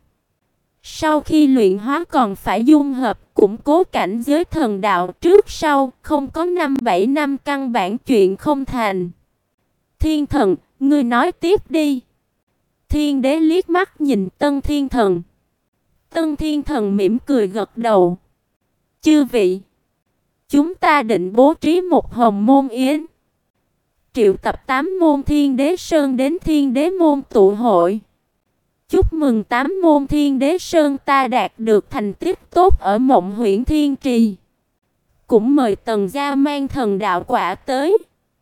Sau khi luyện hóa còn phải dung hợp, củng cố cảnh giới thần đạo, trước sau, không có năm bảy năm căn bản chuyện không thành. Thiên Thần, ngươi nói tiếp đi. Thiên đế liếc mắt nhìn Tân Thiên Thần. Tân Thiên Thần mỉm cười gật đầu. Chư vị, chúng ta định bố trí một hồng môn yến, triệu tập tám môn Thiên Đế Sơn đến Thiên Đế môn tụ hội. Chúc mừng tám môn Thiên Đế Sơn ta đạt được thành tích tốt ở Mộng Huyễn Thiên Trì. Cũng mời Tần gia mang thần đạo quả tới,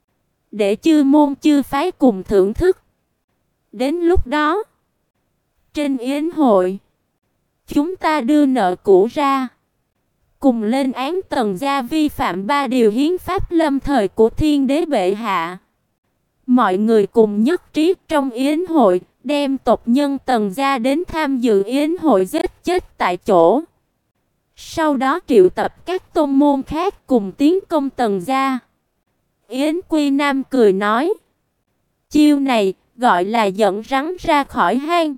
để chư môn chư phái cùng thưởng thức. Đến lúc đó, trên yến hội, chúng ta đưa nợ cũ ra, cùng lên án Tần gia vi phạm ba điều hiến pháp lâm thời của Thiên Đế bệ hạ. Mọi người cùng nhất trí trong yến hội, đem tộc nhân Tần gia đến tham dự yến hội giết chết tại chỗ. Sau đó triệu tập các tôn môn khác cùng tiến công Tần gia. Yến Quy Nam cười nói, chiêu này gọi là dẫn rắn ra khỏi hang.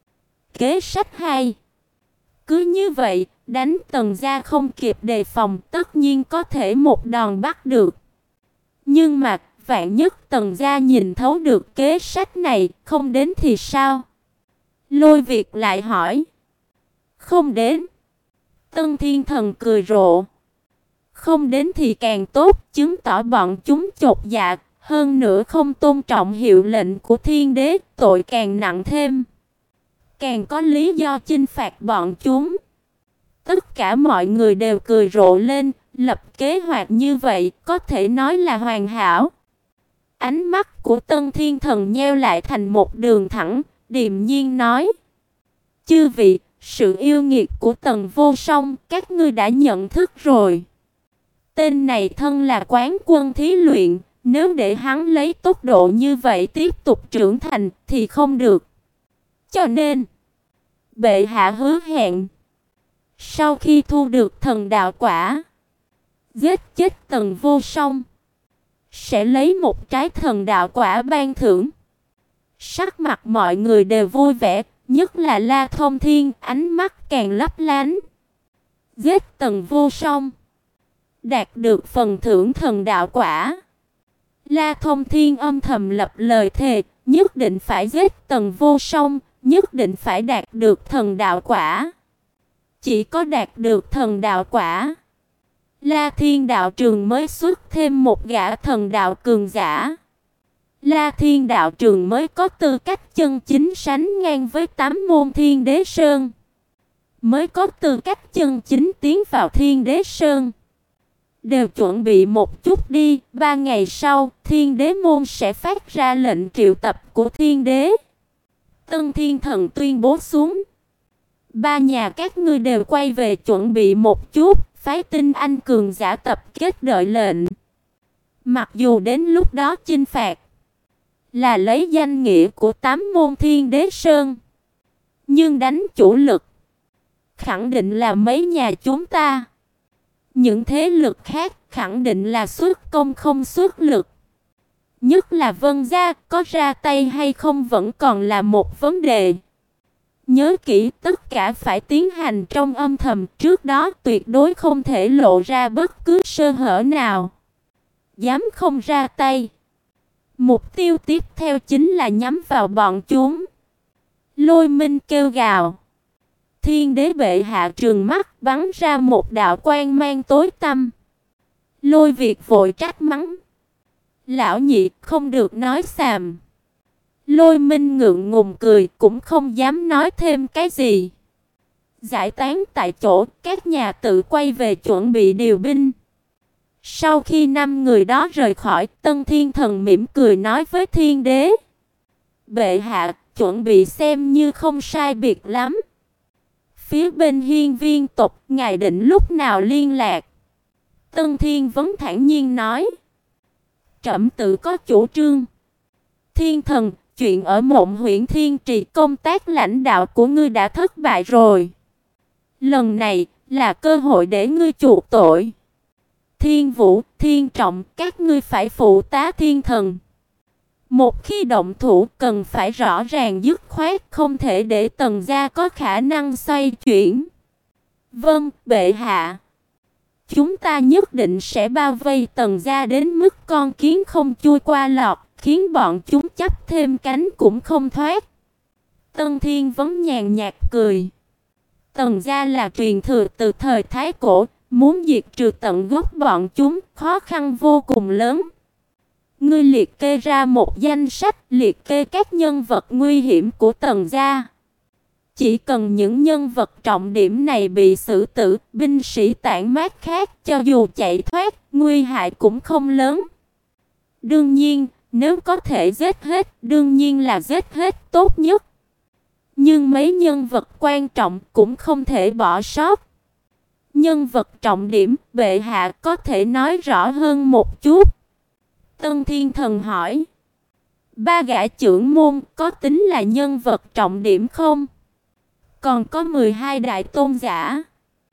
Kế sách hay. Cứ như vậy, đánh Tần gia không kịp đề phòng, tất nhiên có thể một đòn bắt được. Nhưng mà, vạn nhất Tần gia nhìn thấu được kế sách này, không đến thì sao? Lôi Việt lại hỏi. Không đến. Tân Thiên Thần cười rộ. Không đến thì càng tốt, chứng tỏ bọn chúng chột dạ, hơn nữa không tôn trọng hiệu lệnh của Thiên Đế, tội càng nặng thêm. Càng có lý do chinh phạt bọn chúng. Tất cả mọi người đều cười rộ lên, lập kế hoạch như vậy có thể nói là hoàn hảo. Ánh mắt của Tân Thiên Thần nheo lại thành một đường thẳng, điềm nhiên nói: chư vị, sự yêu nghiệt của Tần Vô Song các ngươi đã nhận thức rồi. Tên này thân là quán quân thí luyện, nếu để hắn lấy tốc độ như vậy tiếp tục trưởng thành thì không được. Cho nên, bệ hạ hứa hẹn, sau khi thu được thần đạo quả, giết chết Tần Vô Song, sẽ lấy một trái thần đạo quả ban thưởng. Sắc mặt mọi người đều vui vẻ, nhất là La Thông Thiên, ánh mắt càng lấp lánh. Giết Tần Vô Song, đạt được phần thưởng thần đạo quả. La Thông Thiên âm thầm lập lời thề, nhất định phải giết Tần Vô Song, nhất định phải đạt được thần đạo quả. Chỉ có đạt được thần đạo quả, La Thiên đạo trường mới xuất thêm một gã thần đạo cường giả. La Thiên đạo trường mới có tư cách chân chính sánh ngang với tám môn Thiên Đế Sơn, mới có tư cách chân chính tiến vào Thiên Đế Sơn. Đều chuẩn bị một chút đi, ba ngày sau, Thiên Đế môn sẽ phát ra lệnh triệu tập của Thiên Đế. Tân Thiên Thần tuyên bố xuống. Ba nhà các ngươi đều quay về chuẩn bị một chút, phái tinh anh cường giả tập kết đợi lệnh. Mặc dù đến lúc đó chinh phạt là lấy danh nghĩa của tám môn Thiên Đế Sơn, nhưng đánh chủ lực khẳng định là mấy nhà chúng ta. Những thế lực khác khẳng định là xuất công không xuất lực. Nhất là Vân gia có ra tay hay không vẫn còn là một vấn đề. Nhớ kỹ, tất cả phải tiến hành trong âm thầm, trước đó tuyệt đối không thể lộ ra bất cứ sơ hở nào. Dám không ra tay, mục tiêu tiếp theo chính là nhắm vào bọn chúng. Lôi Minh kêu gào. Thiên Đế bệ hạ trừng mắt bắn ra một đạo quang mang tối tăm. Lôi Việt vội trách mắng: lão nhị không được nói xàm. Lôi Minh ngượng ngùng cười, cũng không dám nói thêm cái gì. Giải tán tại chỗ, các nhà tự quay về chuẩn bị điều binh. Sau khi năm người đó rời khỏi, Tân Thiên Thần mỉm cười nói với Thiên Đế: bệ hạ, chuẩn bị xem như không sai biệt lắm. Phía bên Hiên Viên tộc, ngài định lúc nào liên lạc? Tân Thiên Vấn thản nhiên nói: trẫm tự có chủ trương. Thiên Thần, chuyện ở Mộng Huyễn Thiên Trì, công tác lãnh đạo của ngươi đã thất bại rồi. Lần này là cơ hội để ngươi chuộc tội. Thiên Vũ, Thiên Trọng, các ngươi phải phụ tá Thiên Thần. Một khi động thủ cần phải rõ ràng dứt khoát, không thể để Tần gia có khả năng xoay chuyển. Vâng, bệ hạ. Chúng ta nhất định sẽ bao vây Tần gia đến mức con kiến không chui qua lọt, khiến bọn chúng chắp thêm cánh cũng không thoát. Tân Thiên Vấn nhàn nhạt cười. Tần gia là truyền thừa từ thời Thái Cổ, muốn diệt trừ tận gốc bọn chúng, khó khăn vô cùng lớn. Ngươi liệt kê ra một danh sách, liệt kê các nhân vật nguy hiểm của Tần gia. Chỉ cần những nhân vật trọng điểm này bị xử tử, binh sĩ tản mát khác cho dù chạy thoát, nguy hại cũng không lớn. Đương nhiên, nếu có thể giết hết, đương nhiên là giết hết tốt nhất. Nhưng mấy nhân vật quan trọng cũng không thể bỏ sót. Nhân vật trọng điểm, bệ hạ có thể nói rõ hơn một chút. Tân Thiên Thần hỏi. Ba gã trưởng môn có tính là nhân vật trọng điểm không? Còn có mười hai đại tôn giả,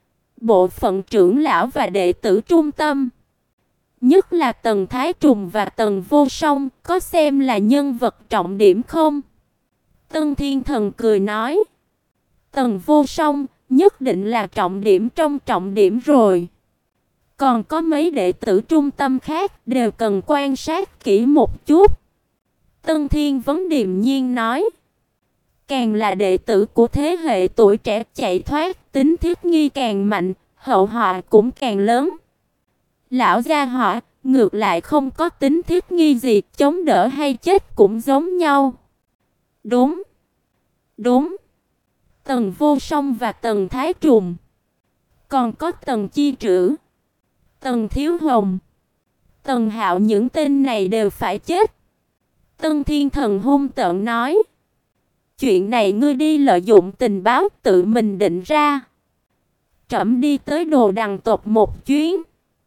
bộ phận trưởng lão và đệ tử trung tâm. Nhất là Tần Thái Trùng và Tần Vô Song, có xem là nhân vật trọng điểm không? Tân Thiên Thần cười nói. Tần Vô Song nhất định là trọng điểm trong trọng điểm rồi. Còn có mấy đệ tử trung tâm khác đều cần quan sát kỹ một chút. Tân Thiên Vấn điềm nhiên nói. Càng là đệ tử của thế hệ tuổi trẻ chạy thoát, tính thiết nghi càng mạnh, hậu họa cũng càng lớn. Lão gia họ, ngược lại không có tính thiết nghi gì, chống đỡ hay chết cũng giống nhau. Đúng, đúng. Tần Vô Song và Tần Thái Trùng. Còn có Tần Chi Trữ, Tần Thiếu Hồng, Tần Hạo, những tên này đều phải chết. Tân Thiên Thần hung tợn nói. Chuyện này ngươi đi lợi dụng tình báo tự mình định ra. Trẫm đi tới Đồ Đằng tộc một chuyến.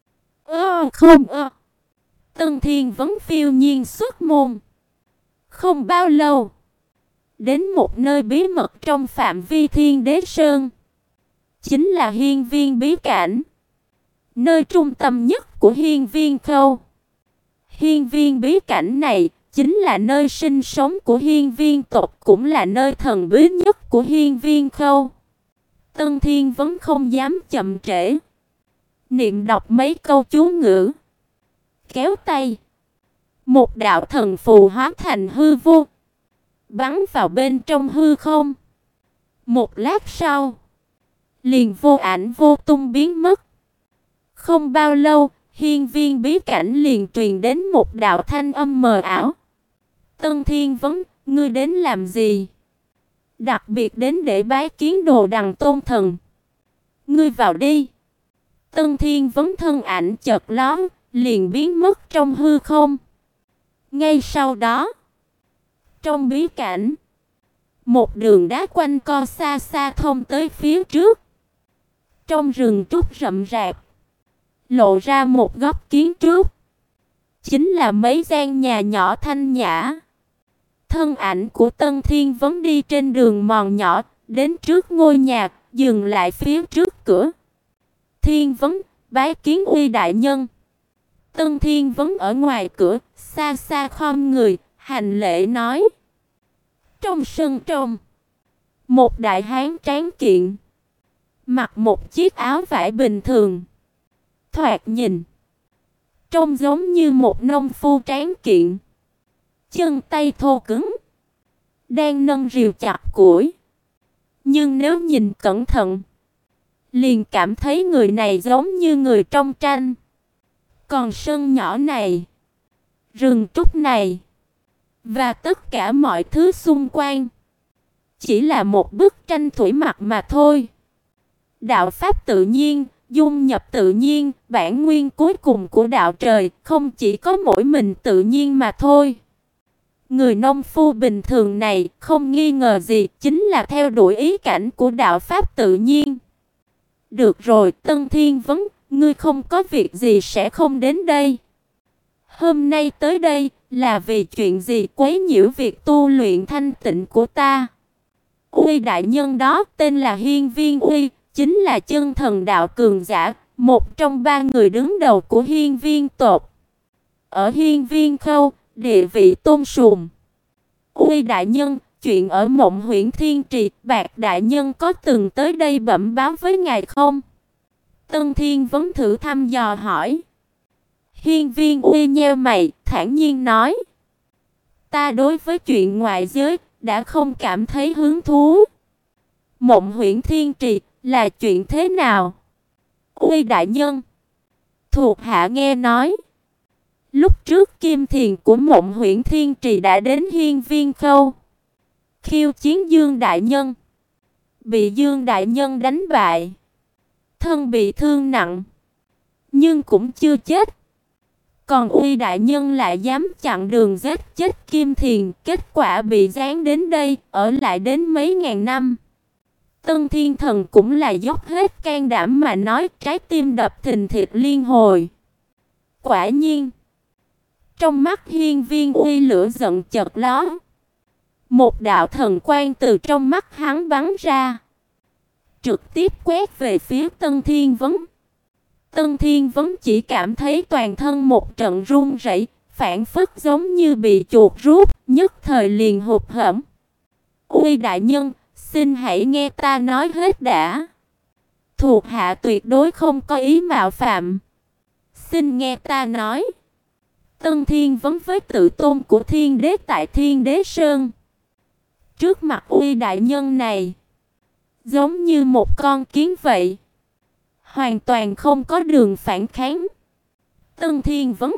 Ơ không ơ. Tân Thiên Vấn phiêu nhiên xuất môn. Không bao lâu, đến một nơi bí mật trong phạm vi Thiên Đế Sơn, chính là Hiên Viên bí cảnh, nơi trung tâm nhất của Hiên Viên Khâu. Hiên Viên bí cảnh này chính là nơi sinh sống của Hiên Viên tộc, cũng là nơi thần bí nhất của Hiên Viên Khâu. Tân Thiên Vấn không dám chậm trễ, niệm đọc mấy câu chú ngữ, kéo tay, một đạo thần phù hóa thành hư vô, bắn vào bên trong hư không. Một lát sau, liền vô ảnh vô tung biến mất. Không bao lâu, Hiên Viên bí cảnh liền truyền đến một đạo thanh âm mờ ảo. Tân Thiên Vấn, ngươi đến làm gì? Đặc biệt đến để bái kiến Đồ Đằng tôn thần. Ngươi vào đi. Tân Thiên Vấn thân ảnh chợt lóe, liền biến mất trong hư không. Ngay sau đó, trong bí cảnh, một đường đá quanh co xa xa thông tới phía trước. Trong rừng trúc rậm rạp, lộ ra một góc kiến trúc, chính là mấy gian nhà nhỏ thanh nhã. Thân ảnh của Tân Thiên Vấn đi trên đường mòn nhỏ, đến trước ngôi nhà, dừng lại phía trước cửa. Thiên Vấn, bái kiến Uy đại nhân. Tân Thiên Vấn ở ngoài cửa, xa xa khom người, hành lễ nói. Trong sân trong, một đại hán tráng kiện, mặc một chiếc áo vải bình thường, thoạt nhìn trông giống như một nông phu tráng kiện, chân tay thô cứng, đang nâng rìu chặt củi. Nhưng nếu nhìn cẩn thận, liền cảm thấy người này giống như người trong tranh. Còn sân nhỏ này, rừng trúc này và tất cả mọi thứ xung quanh chỉ là một bức tranh thủy mặc mà thôi. Đạo pháp tự nhiên, dung nhập tự nhiên, bản nguyên cuối cùng của đạo trời không chỉ có mỗi mình tự nhiên mà thôi. Người nông phu bình thường này không nghi ngờ gì chính là theo đuổi ý cảnh của đạo pháp tự nhiên. Được rồi, Tân Thiên Vấn, ngươi không có việc gì sẽ không đến đây. Hôm nay tới đây là vì chuyện gì quấy nhiễu việc tu luyện thanh tịnh của ta? Uy đại nhân đó tên là Hiên Viên Uy, chính là chân thần đạo cường giả, một trong ba người đứng đầu của Hiên Viên tộc. Ở Hiên Viên Khâu, địa vị tôn sùng. Uy đại nhân, chuyện ở Mộng Huyễn Thiên Trì, Bạc đại nhân có từng tới đây bẩm báo với ngài không? Tân Thiên Vấn thử thăm dò hỏi. Hiên Viên Uy nheo mày, thản nhiên nói. Ta đối với chuyện ngoại giới đã không cảm thấy hứng thú. Mộng Huyễn Thiên Trì Là chuyện thế nào? Uy đại nhân, thuộc hạ nghe nói lúc trước kim thiền của Mộng Huyễn Thiên Trì đã đến Hiên Viên Khâu khiêu chiến Dương đại nhân, bị Dương đại nhân đánh bại, thân bị thương nặng, nhưng cũng chưa chết. Còn Uy đại nhân lại dám chặn đường giết chết Kim Thiền, kết quả bị giáng đến đây, ở lại đến mấy ngàn năm. Tân Thiên Thần cũng là dốc hết can đảm mà nói, trái tim đập thình thịch liên hồi. Quả nhiên, trong mắt Hiên Viên Uy lửa giận chợt lóe. Một đạo thần quang từ trong mắt hắn bắn ra, trực tiếp quét về phía Tân Thiên Vấn. Tân Thiên Vấn chỉ cảm thấy toàn thân một trận run rẩy, phảng phất giống như bị chuột rút, nhất thời liền hụt hẫng. Uy đại nhân, xin hãy nghe ta nói hết đã. Thuộc hạ tuyệt đối không có ý mạo phạm. Xin nghe ta nói. Tân Thiên Vấn với tự tôn của Thiên Đế tại Thiên Đế Sơn, trước mặt Uy đại nhân này, giống như một con kiến vậy, hoàn toàn không có đường phản kháng. Tân Thiên Vấn,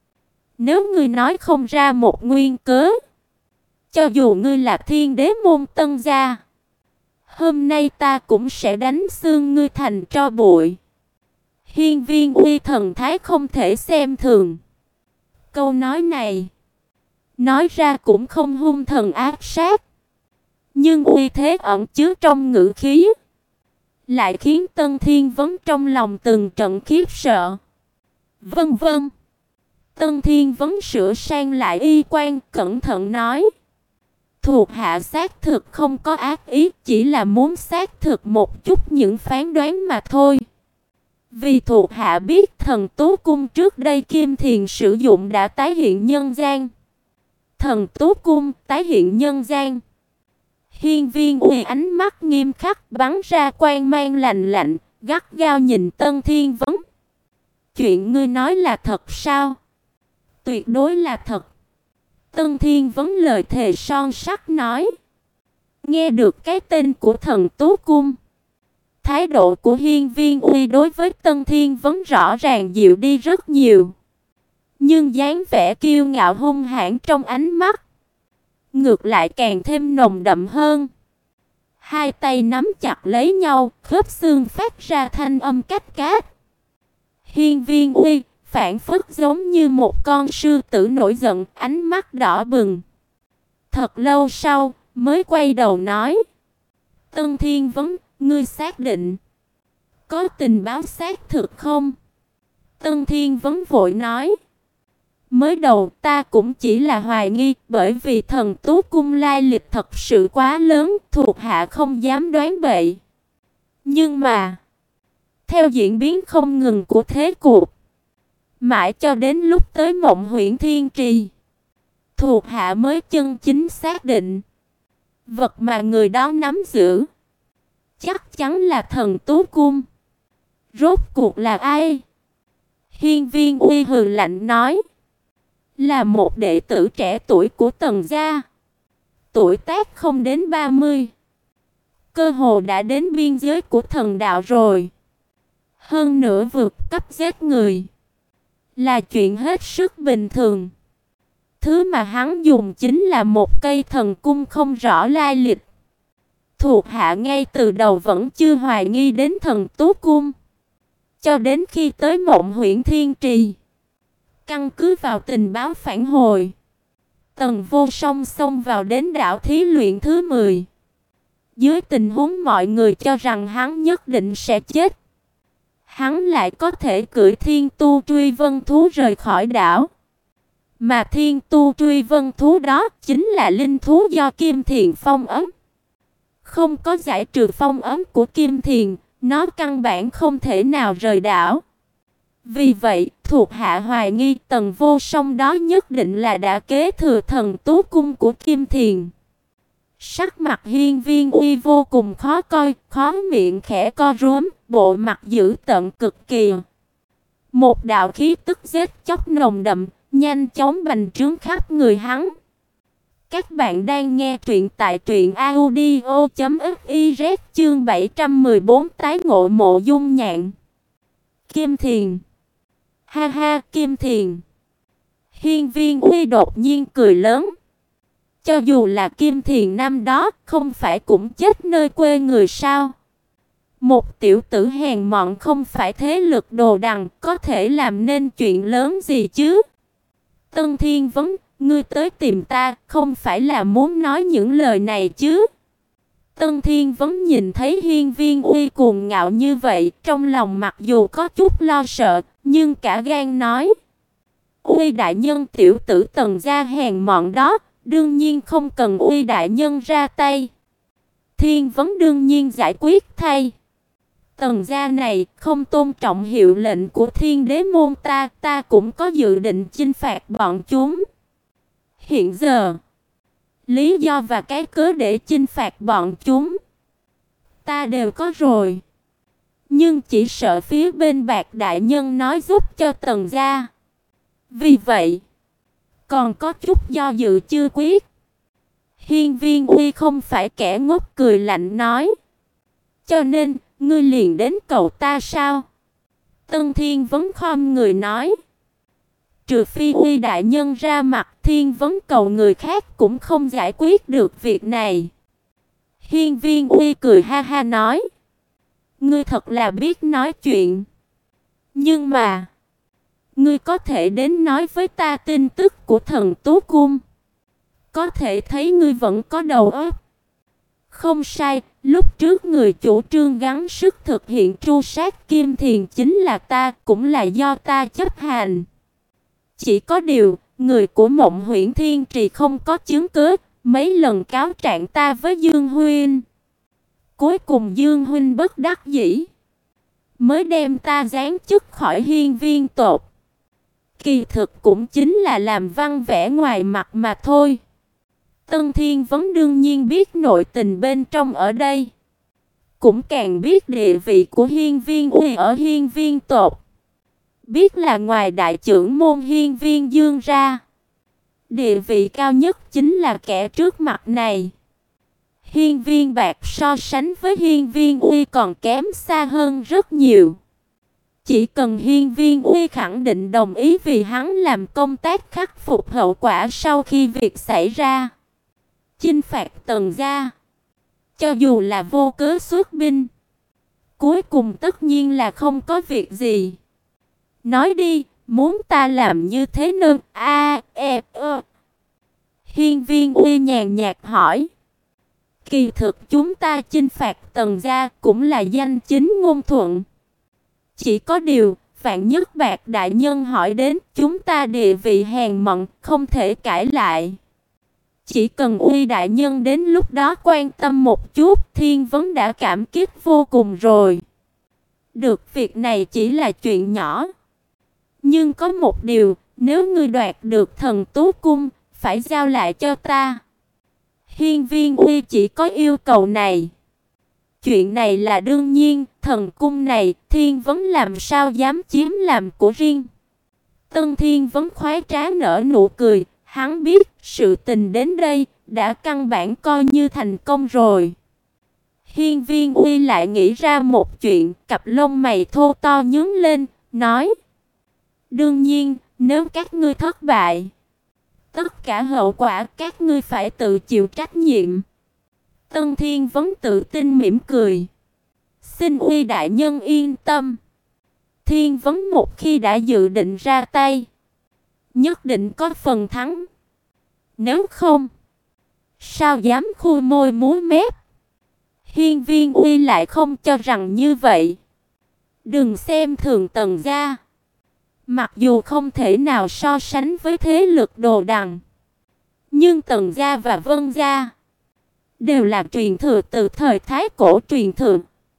nếu ngươi nói không ra một nguyên cớ, cho dù ngươi là Thiên Đế môn Tân gia, hôm nay ta cũng sẽ đánh xương ngươi thành tro bụi. Hiên Viên Uy thần thái không thể xem thường. Câu nói này nói ra cũng không hung thần ác sát, nhưng uy thế ẩn chứa trong ngữ khí lại khiến Tân Thiên Vấn trong lòng từng trận khiếp sợ. Vân vân. Tân Thiên Vấn sửa sang lại y quan, cẩn thận nói: thuộc hạ xác thực không có ác ý, chỉ là muốn xác thực một chút những phán đoán mà thôi. Vì thuộc hạ biết Thần Tú Cung trước đây Kim Thiền sử dụng đã tái hiện nhân gian. Thần Tú Cung tái hiện nhân gian. Hiên Viên Uy ánh mắt nghiêm khắc bắn ra quang mang lạnh lạnh, gắt gao nhìn Tân Thiên Vấn. Chuyện ngươi nói là thật sao? Tuyệt đối là thật. Tân Thiên Vấn lời thề son sắt nói. Nghe được cái tên của Thần Tú Cung, thái độ của Hiên Viên Uy đối với Tân Thiên Vấn rõ ràng dịu đi rất nhiều. Nhưng dáng vẻ kiêu ngạo hung hãn trong ánh mắt ngược lại càng thêm nồng đậm hơn. Hai tay nắm chặt lấy nhau, khớp xương phát ra thanh âm cách cát. Hiên Viên Uy phảng phất giống như một con sư tử nổi giận, ánh mắt đỏ bừng. Thật lâu sau mới quay đầu nói: Tân Thiên Vấn, ngươi xác định có tình báo xác thực không? Tân Thiên Vấn vội nói: mới đầu ta cũng chỉ là hoài nghi, bởi vì Thần Tú Cung lai lịch thật sự quá lớn, thuộc hạ không dám đoán bậy. Nhưng mà theo diễn biến không ngừng của thế cuộc, mãi cho đến lúc tới Mộng Huyễn Thiên Trì, thuộc hạ mới chân chính xác định vật mà người đó nắm giữ chắc chắn là Thần Tú Cung. Rốt cuộc là ai? Hiên Viên Uy hừ lạnh nói: là một đệ tử trẻ tuổi của Tần gia, tuổi tác không đến ba mươi, cơ hồ đã đến biên giới của thần đạo rồi. Hơn nữa vượt cấp giết người là chuyện hết sức bình thường. Thứ mà hắn dùng chính là một cây thần cung không rõ lai lịch. Thuộc hạ ngay từ đầu vẫn chưa hoài nghi đến Thần Tú Cung, cho đến khi tới Mộng Huyễn Thiên Trì. Căn cứ vào tình báo phản hồi, Tần Vô Song xông vào đến đảo thí luyện thứ mười. Dưới tình huống mọi người cho rằng hắn nhất định sẽ chết, hắn lại có thể cưỡi Thiên Tu Truy Vân thú rời khỏi đảo. Mà Thiên Tu Truy Vân thú đó chính là linh thú do Kim Thiền phong ấn. Không có giải trừ phong ấn của Kim Thiền, nó căn bản không thể nào rời đảo. Vì vậy, thuộc hạ hoài nghi Tần Vô Song đó nhất định là đã kế thừa Thần Tú Cung của Kim Thiền. Sắc mặt Hiên Viên Uy vô cùng khó coi, khó miệng khẽ co rúm, bộ mặt dữ tợn cực kỳ. Một đạo khí tức giết chóc nồng đậm nhanh chóng bành trướng khắp người hắn. Các bạn đang nghe truyện tại truyện audio chấm fiz chương bảy trăm mười bốn tái ngộ Mộ Dung Nhạn. Kim Thiền. Ha ha, Kim Thiền. Hiên Viên Uy đột nhiên cười lớn. Cho dù là Kim Thiền năm đó, không phải cũng chết nơi quê người sao? Một tiểu tử hèn mọn không phải thế lực đồ đằng, có thể làm nên chuyện lớn gì chứ? Tân Thiên Vấn, ngươi tới tìm ta, không phải là muốn nói những lời này chứ? Tân Thiên Vấn nhìn thấy Hiên Viên Uy cuồng ngạo như vậy, trong lòng mặc dù có chút lo sợ, nhưng cả gan nói: Uy đại nhân, tiểu tử Tần gia hèn mọn đó, đương nhiên không cần Uy đại nhân ra tay. Thiên Vấn đương nhiên giải quyết thay. Tần gia này không tôn trọng hiệu lệnh của Thiên Đế môn ta, ta cũng có dự định chinh phạt bọn chúng. Hiện giờ, lý do và cái cớ để chinh phạt bọn chúng ta đều có rồi. Nhưng chỉ sợ phía bên Bạc đại nhân nói giúp cho Tần gia. Vì vậy, còn có chút do dự chưa quyết. Hiên Viên Uy không phải kẻ ngốc, cười lạnh nói: Cho nên, ngươi liền đến cầu ta sao? Tân Thiên Vấn khom người nói: Trừ phi Uy đại nhân ra mặt, Thiên Vấn cầu người khác cũng không giải quyết được việc này. Hiên Viên Uy cười ha ha nói: Ngươi thật là biết nói chuyện. Nhưng mà, ngươi có thể đến nói với ta tin tức của Thần Tú Cung. Có thể thấy ngươi vẫn có đầu óc. Không sai, lúc trước người chủ trương gắng sức thực hiện tru sát Kim Thiền chính là ta, cũng là do ta chấp hành. Chỉ có điều, người của Mộng Huyễn Thiên Trì không có chứng cứ, mấy lần cáo trạng ta với Dương huynh. Cuối cùng Dương huynh bất đắc dĩ, mới đem ta giáng chức khỏi hiên viên tộc. Kỳ thực cũng chính là làm văn vẻ ngoài mặt mà thôi. Tân Thiên Vấn đương nhiên biết nội tình bên trong ở đây, cũng càng biết địa vị của Hiên Viên Uy ở hiên viên tộc. Biết là ngoài đại trưởng môn Hiên Viên Dương ra, địa vị cao nhất chính là kẻ trước mặt này. Hiên Viên Bạc so sánh với Hiên Viên Uy còn kém xa hơn rất nhiều. Chỉ cần Hiên Viên Uy khẳng định đồng ý vì hắn làm công tác khắc phục hậu quả sau khi việc xảy ra, chinh phạt Tần gia, cho dù là vô cớ xuất binh, cuối cùng tất nhiên là không có việc gì. Nói đi, muốn ta làm như thế nâng a e ơ. Hiên Viên Uy nhàn nhạt hỏi: Kỳ thực chúng ta chinh phạt Tần gia cũng là danh chính ngôn thuận. Chỉ có điều, vạn nhất Bạc đại nhân hỏi đến, chúng ta địa vị hèn mọn, không thể cãi lại. Chỉ cần Uy đại nhân đến lúc đó quan tâm một chút, Thiên Vấn đã cảm kích vô cùng rồi. Được, việc này chỉ là chuyện nhỏ. Nhưng có một điều, nếu ngươi đoạt được Thần Tú Cung, phải giao lại cho ta. Hiên Viên Uy chỉ có yêu cầu này. Chuyện này là đương nhiên, thần cung này, Thiên Vấn làm sao dám chiếm làm của riêng. Tân Thiên Vấn khoái trá nở nụ cười, hắn biết sự tình đến đây, đã căn bản coi như thành công rồi. Hiên Viên Uy lại nghĩ ra một chuyện, cặp lông mày thô to nhướng lên, nói: Đương nhiên, nếu các ngươi thất bại, tất cả hậu quả các ngươi phải tự chịu trách nhiệm. Tân Thiên Vấn tự tin mỉm cười: Xin Uy đại nhân yên tâm. Thiên Vấn một khi đã dự định ra tay, nhất định có phần thắng. Nếu không, sao dám khui môi múa mép? Hiên Viên Uy lại không cho rằng như vậy. Đừng xem thường Tần gia. Mặc dù không thể nào so sánh với thế lực đồ đằng, nhưng Tần gia và Vân gia đều là truyền thừa từ thời Thái Cổ truyền thừa,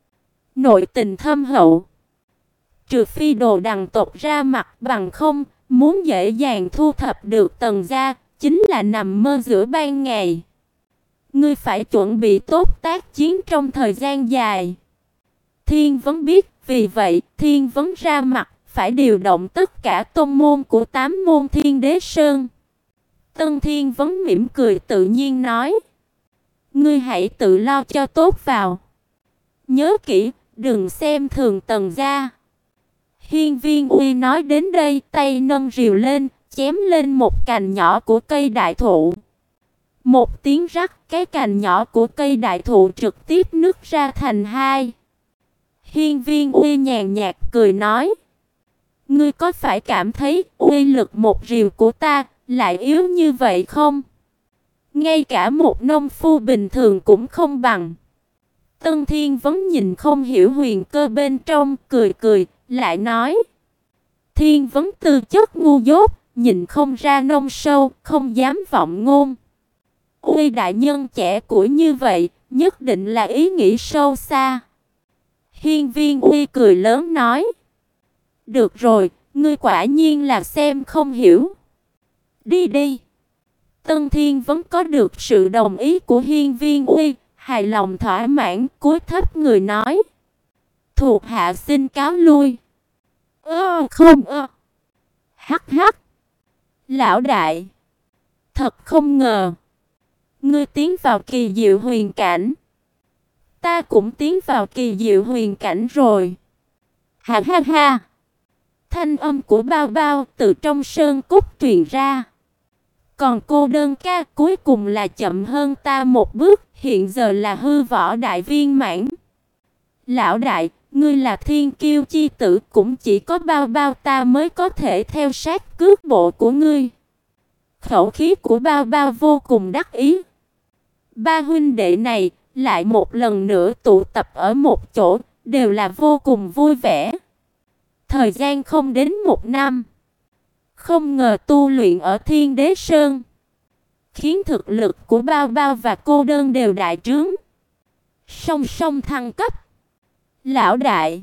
nội tình thâm hậu. Trừ phi đồ đằng tộc ra mặt, bằng không, muốn dễ dàng thu thập được Tần gia, chính là nằm mơ giữa ban ngày. Ngươi phải chuẩn bị tốt tác chiến trong thời gian dài. Thiên Vấn biết, vì vậy, Thiên Vấn ra mặt, phải điều động tất cả tôn môn của tám môn Thiên Đế Sơn. Tân Thiên Vấn mỉm cười tự nhiên nói: "Ngươi hãy tự lo cho tốt vào. Nhớ kỹ, đừng xem thường Tần gia." Hiên Viên Uy nói đến đây, tay nâng rìu lên, chém lên một cành nhỏ của cây đại thụ. Một tiếng rắc, cái cành nhỏ của cây đại thụ trực tiếp nứt ra thành hai. Hiên Viên Uy nhàn nhạt cười nói: "Ngươi có phải cảm thấy uy lực một rìu của ta lại yếu như vậy không? Ngay cả một nông phu bình thường cũng không bằng." Tân Thiên Vấn nhìn không hiểu huyền cơ bên trong, cười cười, lại nói: "Thiên Vấn tư chất ngu dốt, nhìn không ra nông sâu, không dám vọng ngôn. Uy đại nhân trẻ tuổi như vậy, nhất định là ý nghĩ sâu xa." Hiên Viên Uy cười lớn nói: "Được rồi, ngươi quả nhiên là xem không hiểu. Đi đi." Tân Thiên Vấn có được sự đồng ý của Hiên Viên Uy, hài lòng thỏa mãn, cúi thấp người nói: "Thuộc hạ xin cáo lui." Ơ không ơ. Hắc hắc. Lão đại, thật không ngờ, ngươi tiến vào kỳ diệu huyền cảnh. Ta cũng tiến vào kỳ diệu huyền cảnh rồi. Ha ha ha. Thanh âm của Bao Bao từ trong sơn cốt truyền ra. Còn cô đơn ca cuối cùng là chậm hơn ta một bước, hiện giờ là hư võ đại viên mãn. Lão đại, ngươi là thiên kiêu chi tử, cũng chỉ có Bao Bao ta mới có thể theo sát cước bộ của ngươi. Khẩu khí của Bao Bao vô cùng đắc ý. Ba huynh đệ này lại một lần nữa tụ tập ở một chỗ, đều là vô cùng vui vẻ. Thời gian không đến một năm, không ngờ tu luyện ở Thiên Đế Sơn, khiến thực lực của Bao Bao và cô đơn đều đại trướng, song song thăng cấp. Lão đại,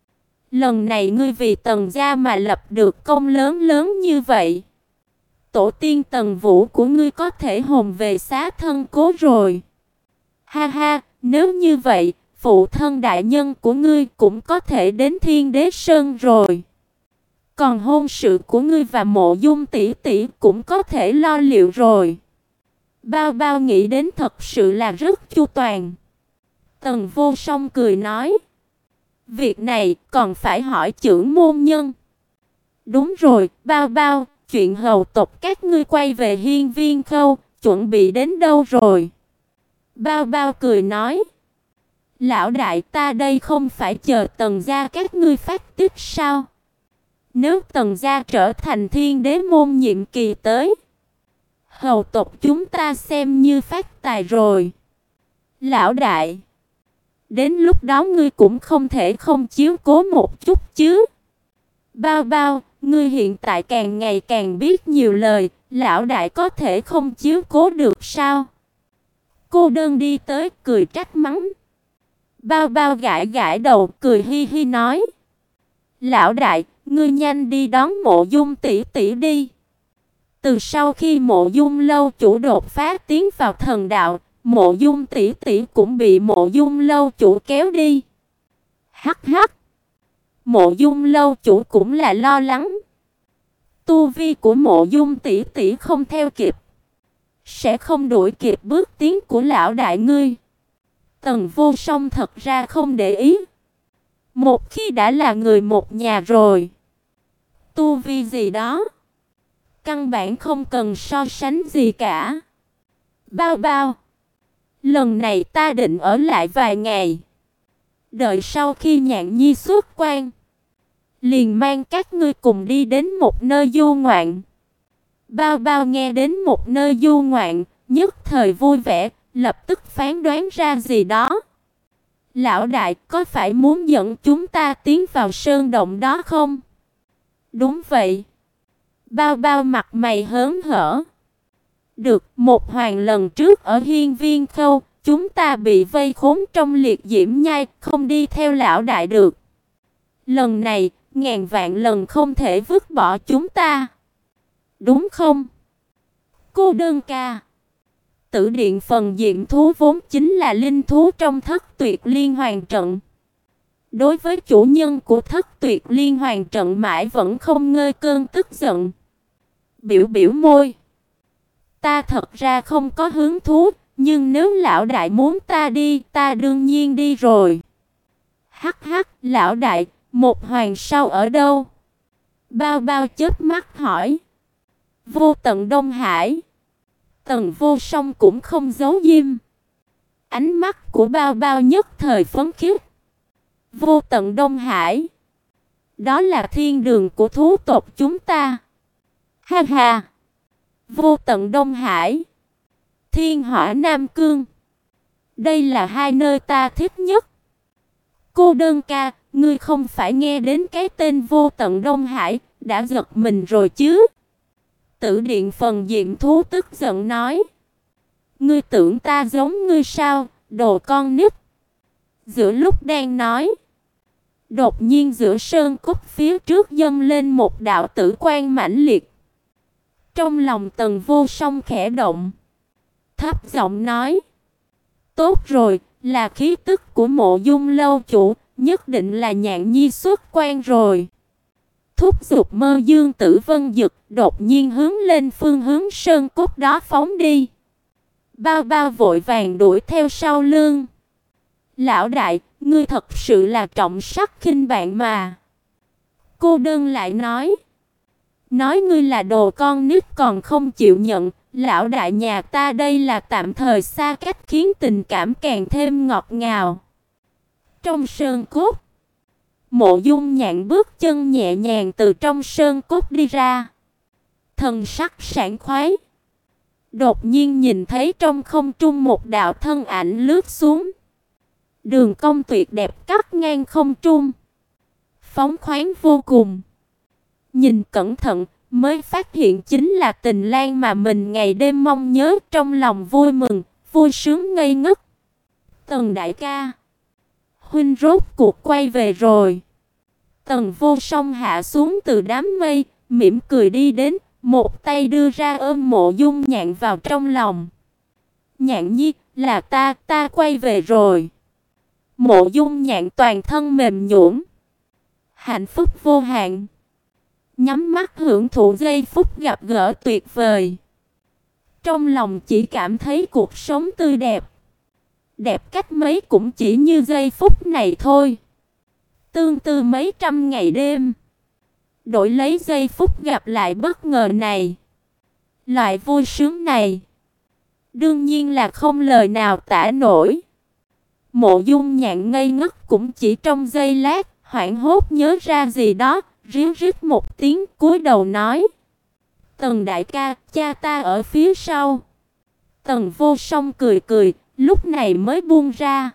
lần này ngươi vì Tần gia mà lập được công lớn lớn như vậy. Tổ tiên Tần Vũ của ngươi có thể hồn về xá thân cố rồi. Ha ha, nếu như vậy, phụ thân đại nhân của ngươi cũng có thể đến Thiên Đế Sơn rồi. Còn hôn sự của ngươi và Mộ Dung tỷ tỷ cũng có thể lo liệu rồi. Bao Bao nghĩ đến thật sự là rất chu toàn. Tần Vô Song cười nói: "Việc này còn phải hỏi trưởng môn nhân." "Đúng rồi, Bao Bao, chuyện hầu tộc các ngươi quay về Hiên Viên Khâu, chuẩn bị đến đâu rồi?" Bao Bao cười nói: "Lão đại, ta đây không phải chờ Tần gia các ngươi phát tích sao? Nếu Tần gia trở thành Thiên Đế môn nhiệm kỳ tới, hầu tộc chúng ta xem như phát tài rồi. Lão đại, đến lúc đó ngươi cũng không thể không chiếu cố một chút chứ." "Bao Bao, ngươi hiện tại càng ngày càng biết nhiều lời, lão đại có thể không chiếu cố được sao?" Cô đơn đi tới cười trách mắng. Bao Bao gãi gãi đầu, cười hi hi nói: "Lão đại, ngươi nhanh đi đón Mộ Dung tỷ tỷ đi." Từ sau khi Mộ Dung lâu chủ đột phá tiến vào thần đạo, Mộ Dung tỷ tỷ cũng bị Mộ Dung lâu chủ kéo đi. Hắc hắc. Mộ Dung lâu chủ cũng là lo lắng. Tu vi của Mộ Dung tỷ tỷ không theo kịp, sẽ không đuổi kịp bước tiến của lão đại ngươi. Tần Vô Song thật ra không để ý. Một khi đã là người một nhà rồi, tu vi gì đó căn bản không cần so sánh gì cả. Bao Bao, lần này ta định ở lại vài ngày, đợi sau khi Nhạn Nhi xuất quan, liền mang các ngươi cùng đi đến một nơi du ngoạn. Bao Bao nghe đến một nơi du ngoạn, nhất thời vui vẻ, lập tức phán đoán ra gì đó. "Lão đại, có phải muốn dẫn chúng ta tiến vào sơn động đó không?" "Đúng vậy." Bao Bao mặt mày hớn hở. "Được, một hoàng lần trước ở Hiên Viên Khâu, chúng ta bị vây khốn trong liệt diễm nhai, không đi theo lão đại được. Lần này, ngàn vạn lần không thể vứt bỏ chúng ta. Đúng không?" Cô đơn ca. Tử điện phần diệm thú vốn chính là linh thú trong Thất Tuyệt Liên Hoàn trận. Đối với chủ nhân của Thất Tuyệt Liên Hoàn trận mãi vẫn không ngơi cơn tức giận. Biểu biểu môi, ta thật ra không có hứng thú, nhưng nếu lão đại muốn ta đi, ta đương nhiên đi rồi. Hắc hắc, lão đại, một hoàng sao ở đâu? Bao Bao chớp mắt hỏi. Vô tận Đông Hải. Tần Vô Song cũng không giấu diêm. Ánh mắt của Bao Bao nhất thời phấn khích. Vô tận Đông Hải. Đó là thiên đường của thú tộc chúng ta. Ha ha. Vô tận Đông Hải. Thiên Hỏa Nam Cương. Đây là hai nơi ta thích nhất. Cô đơn ca, ngươi không phải nghe đến cái tên Vô tận Đông Hải đã giật mình rồi chứ? Tử Điện Phần Diệm Thú tức giận nói. Ngươi tưởng ta giống ngươi sao, đồ con nít. Giữa lúc đang nói, đột nhiên giữa sơn cốc phía trước dâng lên một đạo tử quang mãnh liệt. Trong lòng Tần Vô Song khẽ động, thấp giọng nói: tốt rồi, là khí tức của Mộ Dung lâu chủ, nhất định là Nhạn Nhi xuất quan rồi. Thúc giục Mơ Dương Tử Vân Dực đột nhiên hướng lên phương hướng sơn cốc đó phóng đi. Bao Bao vội vàng đuổi theo sau lưng. Lão đại, ngươi thật sự là trọng sắc khinh bạn mà. Cô đơn lại nói. Nói ngươi là đồ con nít còn không chịu nhận. Lão đại nhà ta đây là tạm thời xa cách khiến tình cảm càng thêm ngọt ngào. Trong sơn cốt, Mộ Dung Nhạn bước chân nhẹ nhàng từ trong sơn cốt đi ra. Thần sắc sảng khoái. Đột nhiên nhìn thấy trong không trung một đạo thân ảnh lướt xuống. Đường cong tuyệt đẹp cắt ngang không trung, phóng khoáng vô cùng. Nhìn cẩn thận mới phát hiện chính là Tình Lan mà mình ngày đêm mong nhớ, trong lòng vui mừng, vui sướng ngây ngất. Tần đại ca, huynh rốt cuộc quay về rồi. Tần Vô Song hạ xuống từ đám mây, mỉm cười đi đến, một tay đưa ra ôm Mộ Dung Nhạn vào trong lòng. Nhạn Nhi, là ta, ta quay về rồi. Mộ Dung Nhạn toàn thân mềm nhũn, hạnh phúc vô hạn, nhắm mắt hưởng thụ giây phút gặp gỡ tuyệt vời. Trong lòng chỉ cảm thấy cuộc sống tươi đẹp, đẹp cách mấy cũng chỉ như giây phút này thôi. Tương tư mấy trăm ngày đêm, đổi lấy giây phút gặp lại bất ngờ này. Loại vui sướng này, đương nhiên là không lời nào tả nổi. Mộ Dung Nhạn ngây ngất cũng chỉ trong giây lát, hoảng hốt nhớ ra gì đó, ríu rít một tiếng cúi đầu nói: Tần đại ca, cha ta ở phía sau. Tần Vô Song cười cười, lúc này mới buông ra.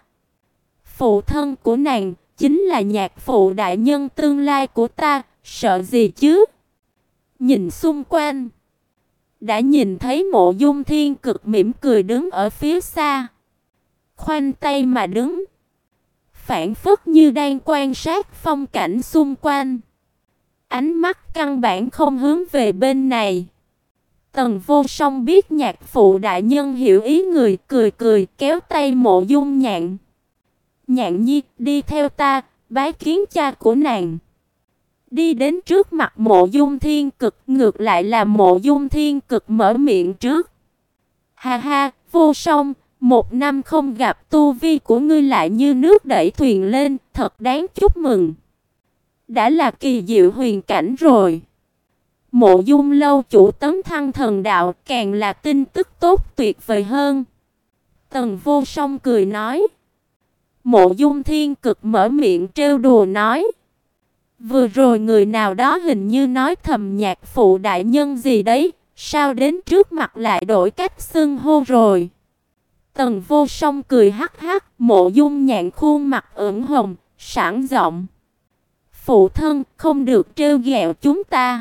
Phụ thân của nàng chính là nhạc phụ đại nhân tương lai của ta, sợ gì chứ? Nhìn xung quanh, đã nhìn thấy Mộ Dung Thiên Cực mỉm cười đứng ở phía xa, khoanh tay mà đứng, phảng phất như đang quan sát phong cảnh xung quanh. Ánh mắt căn bản không hướng về bên này. Tần Vô Song biết nhạc phụ đại nhân hiểu ý người, cười cười kéo tay Mộ Dung Nhạn. Nhạn Nhi, đi theo ta, bái kiến cha của nàng. Đi đến trước mặt Mộ Dung Thiên Cực, ngược lại là Mộ Dung Thiên Cực mở miệng trước. Ha ha, Vô Song, một năm không gặp, tu vi của ngươi lại như nước đẩy thuyền lên, thật đáng chúc mừng. Đã là kỳ diệu huyền cảnh rồi. Mộ Dung lâu chủ tấn thăng thần đạo, càng là tin tức tốt tuyệt vời hơn. Tần Vô Song cười nói. Mộ Dung Thiên Cực mở miệng trêu đùa nói. Vừa rồi người nào đó hình như nói thầm nhạc phụ đại nhân gì đấy, sao đến trước mặt lại đổi cách xưng hô rồi. Tần Vô Song cười hắc hắc, Mộ Dung Nhạn khuôn mặt ửng hồng, sảng giọng. Phụ thân, không được trêu ghẹo chúng ta.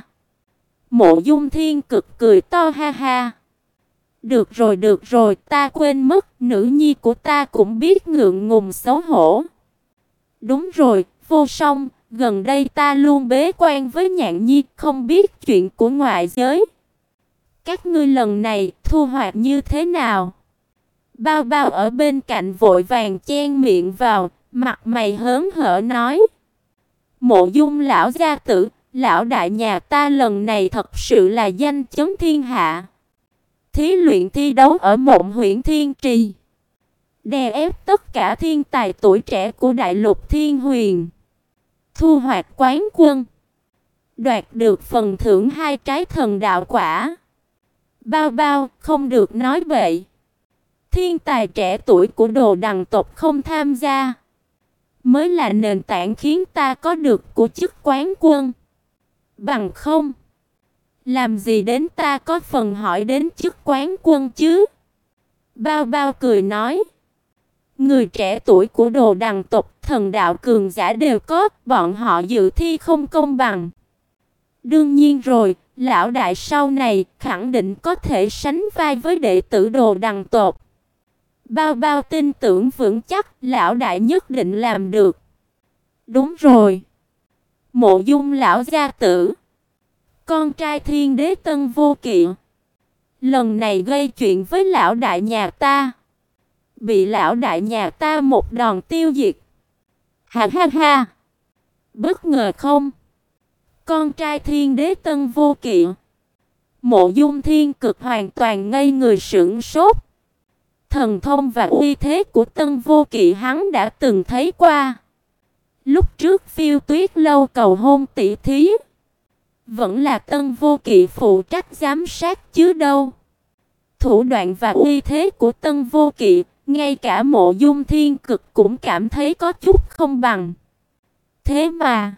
Mộ Dung Thiên Cực cười to ha ha. Được rồi được rồi, ta quên mất, nữ nhi của ta cũng biết ngượng ngùng xấu hổ. Đúng rồi, Vô Song, gần đây ta luôn bế quan với Nhạn Nhi, không biết chuyện của ngoại giới. Các ngươi lần này thu hoạch như thế nào? Bao Bao ở bên cạnh vội vàng chen miệng vào, mặt mày hớn hở nói. Mộ Dung lão gia tử, lão đại nhà ta lần này thật sự là danh chấn thiên hạ. thí luyện thi đấu ở Mộng Huyễn Thiên Trì, đè ép tất cả thiên tài tuổi trẻ của Đại Lục Thiên Huyền, thu hoạch quán quân, đoạt được phần thưởng hai trái thần đạo quả. Bao Bao, không được nói bậy. Thiên tài trẻ tuổi của Đồ Đằng tộc không tham gia, mới là nền tảng khiến ta có được của chức quán quân. Bằng không, làm gì đến ta có phần hỏi đến chức quán quân chứ? Bao Bao cười nói. Người trẻ tuổi của Đồ Đằng tộc, thần đạo cường giả đều có, bọn họ dự thi không công bằng. Đương nhiên rồi, lão đại sau này khẳng định có thể sánh vai với đệ tử Đồ Đằng tộc. Bao Bao tin tưởng vững chắc lão đại nhất định làm được. Đúng rồi. Mộ Dung lão gia tử, con trai Thiên Đế Tân Vô Kỵ, lần này gây chuyện với lão đại nhà ta, bị lão đại nhà ta một đòn tiêu diệt. Ha ha ha. Bất ngờ không? Con trai Thiên Đế Tân Vô Kỵ, Mộ Dung Thiên Cực hoàn toàn ngây người sững sốt. Thần thông và uy thế của Tân Vô Kỵ hắn đã từng thấy qua. Lúc trước Phiêu Tuyết lâu cầu hôn tỷ thí, vẫn là Tân Vô Kỵ phụ trách giám sát chứ đâu. Thủ đoạn và uy thế của Tân Vô Kỵ, ngay cả Mộ Dung Thiên Cực cũng cảm thấy có chút không bằng. Thế mà,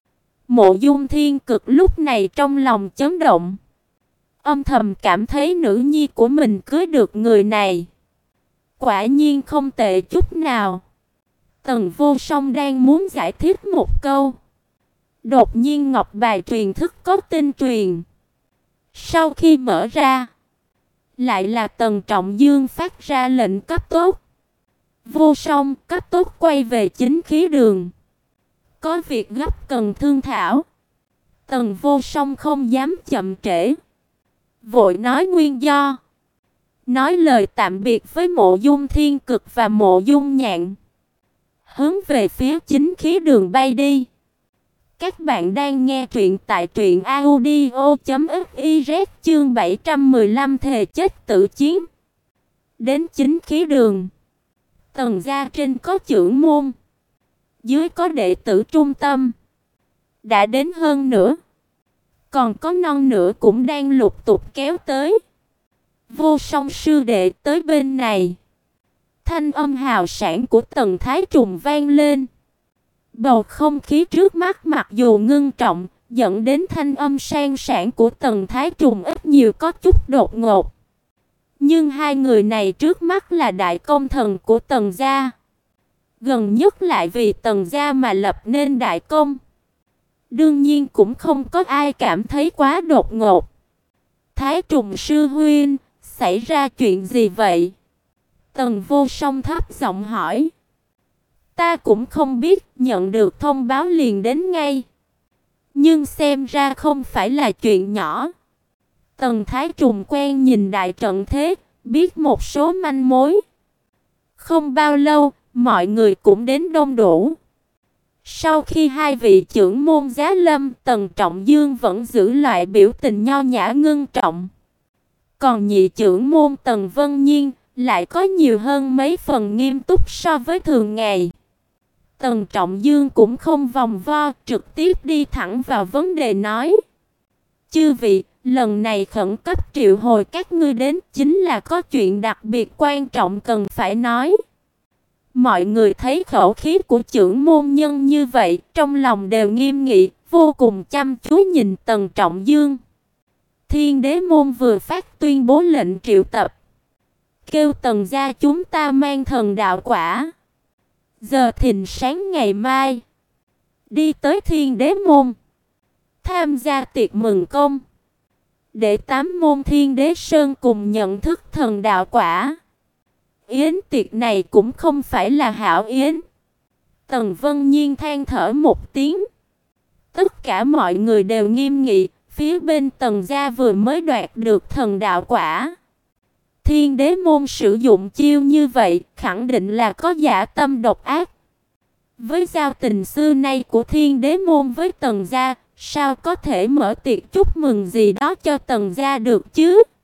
Mộ Dung Thiên Cực lúc này trong lòng chấn động, âm thầm cảm thấy nữ nhi của mình cưới được người này quả nhiên không tệ chút nào. Tần Vô Song đang muốn giải thích một câu, đột nhiên ngọc bài truyền thức có tin truyền. Sau khi mở ra, lại là Tần Trọng Dương phát ra lệnh cấp tốc. Vô Song, cấp tốc quay về chính khí đường, có việc gấp cần thương thảo. Tần Vô Song không dám chậm trễ, vội nói nguyên do, nói lời tạm biệt với Mộ Dung Thiên Cực và Mộ Dung Nhạn, hướng về phía chính khí đường bay đi. Các bạn đang nghe truyện tại truyện audio chấm fiz, chương bảy trăm mười lăm thề chết tử chiến. Đến chính khí đường, Tần gia trên có trưởng môn, dưới có đệ tử trung tâm, đã đến hơn nữa, còn có non nữa cũng đang lục tục kéo tới. Vô Song sư đệ tới bên này. Thanh âm hào sảng của Tần Thái Trùng vang lên. Bầu không khí trước mắt mặc dù ngưng trọng, dẫn đến thanh âm sang sảng của Tần Thái Trùng ít nhiều có chút đột ngột. Nhưng hai người này trước mắt là đại công thần của Tần gia, gần nhất lại vì Tần gia mà lập nên đại công, đương nhiên cũng không có ai cảm thấy quá đột ngột. Thái Trùng sư huynh, xảy ra chuyện gì vậy? Tần Vô Song thấp giọng hỏi. Ta cũng không biết, nhận được thông báo liền đến ngay. Nhưng xem ra không phải là chuyện nhỏ. Tần Thái Trùng quen nhìn đại trận thế, biết một số manh mối. Không bao lâu, mọi người cũng đến đông đủ. Sau khi hai vị trưởng môn giá lâm, Tần Trọng Dương vẫn giữ lại biểu tình nho nhã ngưng trọng. Còn nhị trưởng môn Tần Vân Nhiên lại có nhiều hơn mấy phần nghiêm túc so với thường ngày. Tần Trọng Dương cũng không vòng vo, trực tiếp đi thẳng vào vấn đề nói. Chư vị, lần này khẩn cấp triệu hồi các ngươi đến chính là có chuyện đặc biệt quan trọng cần phải nói. Mọi người thấy khẩu khí của trưởng môn nhân như vậy, trong lòng đều nghiêm nghị, vô cùng chăm chú nhìn Tần Trọng Dương. Thiên Đế môn vừa phát tuyên bố lệnh triệu tập, kêu Tần gia chúng ta mang thần đạo quả, giờ thìn sáng ngày mai đi tới Thiên Đế môn tham gia tiệc mừng công, để tám môn Thiên Đế Sơn cùng nhận thức thần đạo quả. Yến tiệc này cũng không phải là hảo yến. Tần Vân Nhiên than thở một tiếng. Tất cả mọi người đều nghiêm nghị, phía bên Tần gia vừa mới đoạt được thần đạo quả. Thiên Đế môn sử dụng chiêu như vậy, khẳng định là có dã tâm độc ác. Với giao tình xưa nay của Thiên Đế môn với Tần gia, sao có thể mở tiệc chúc mừng gì đó cho Tần gia được chứ?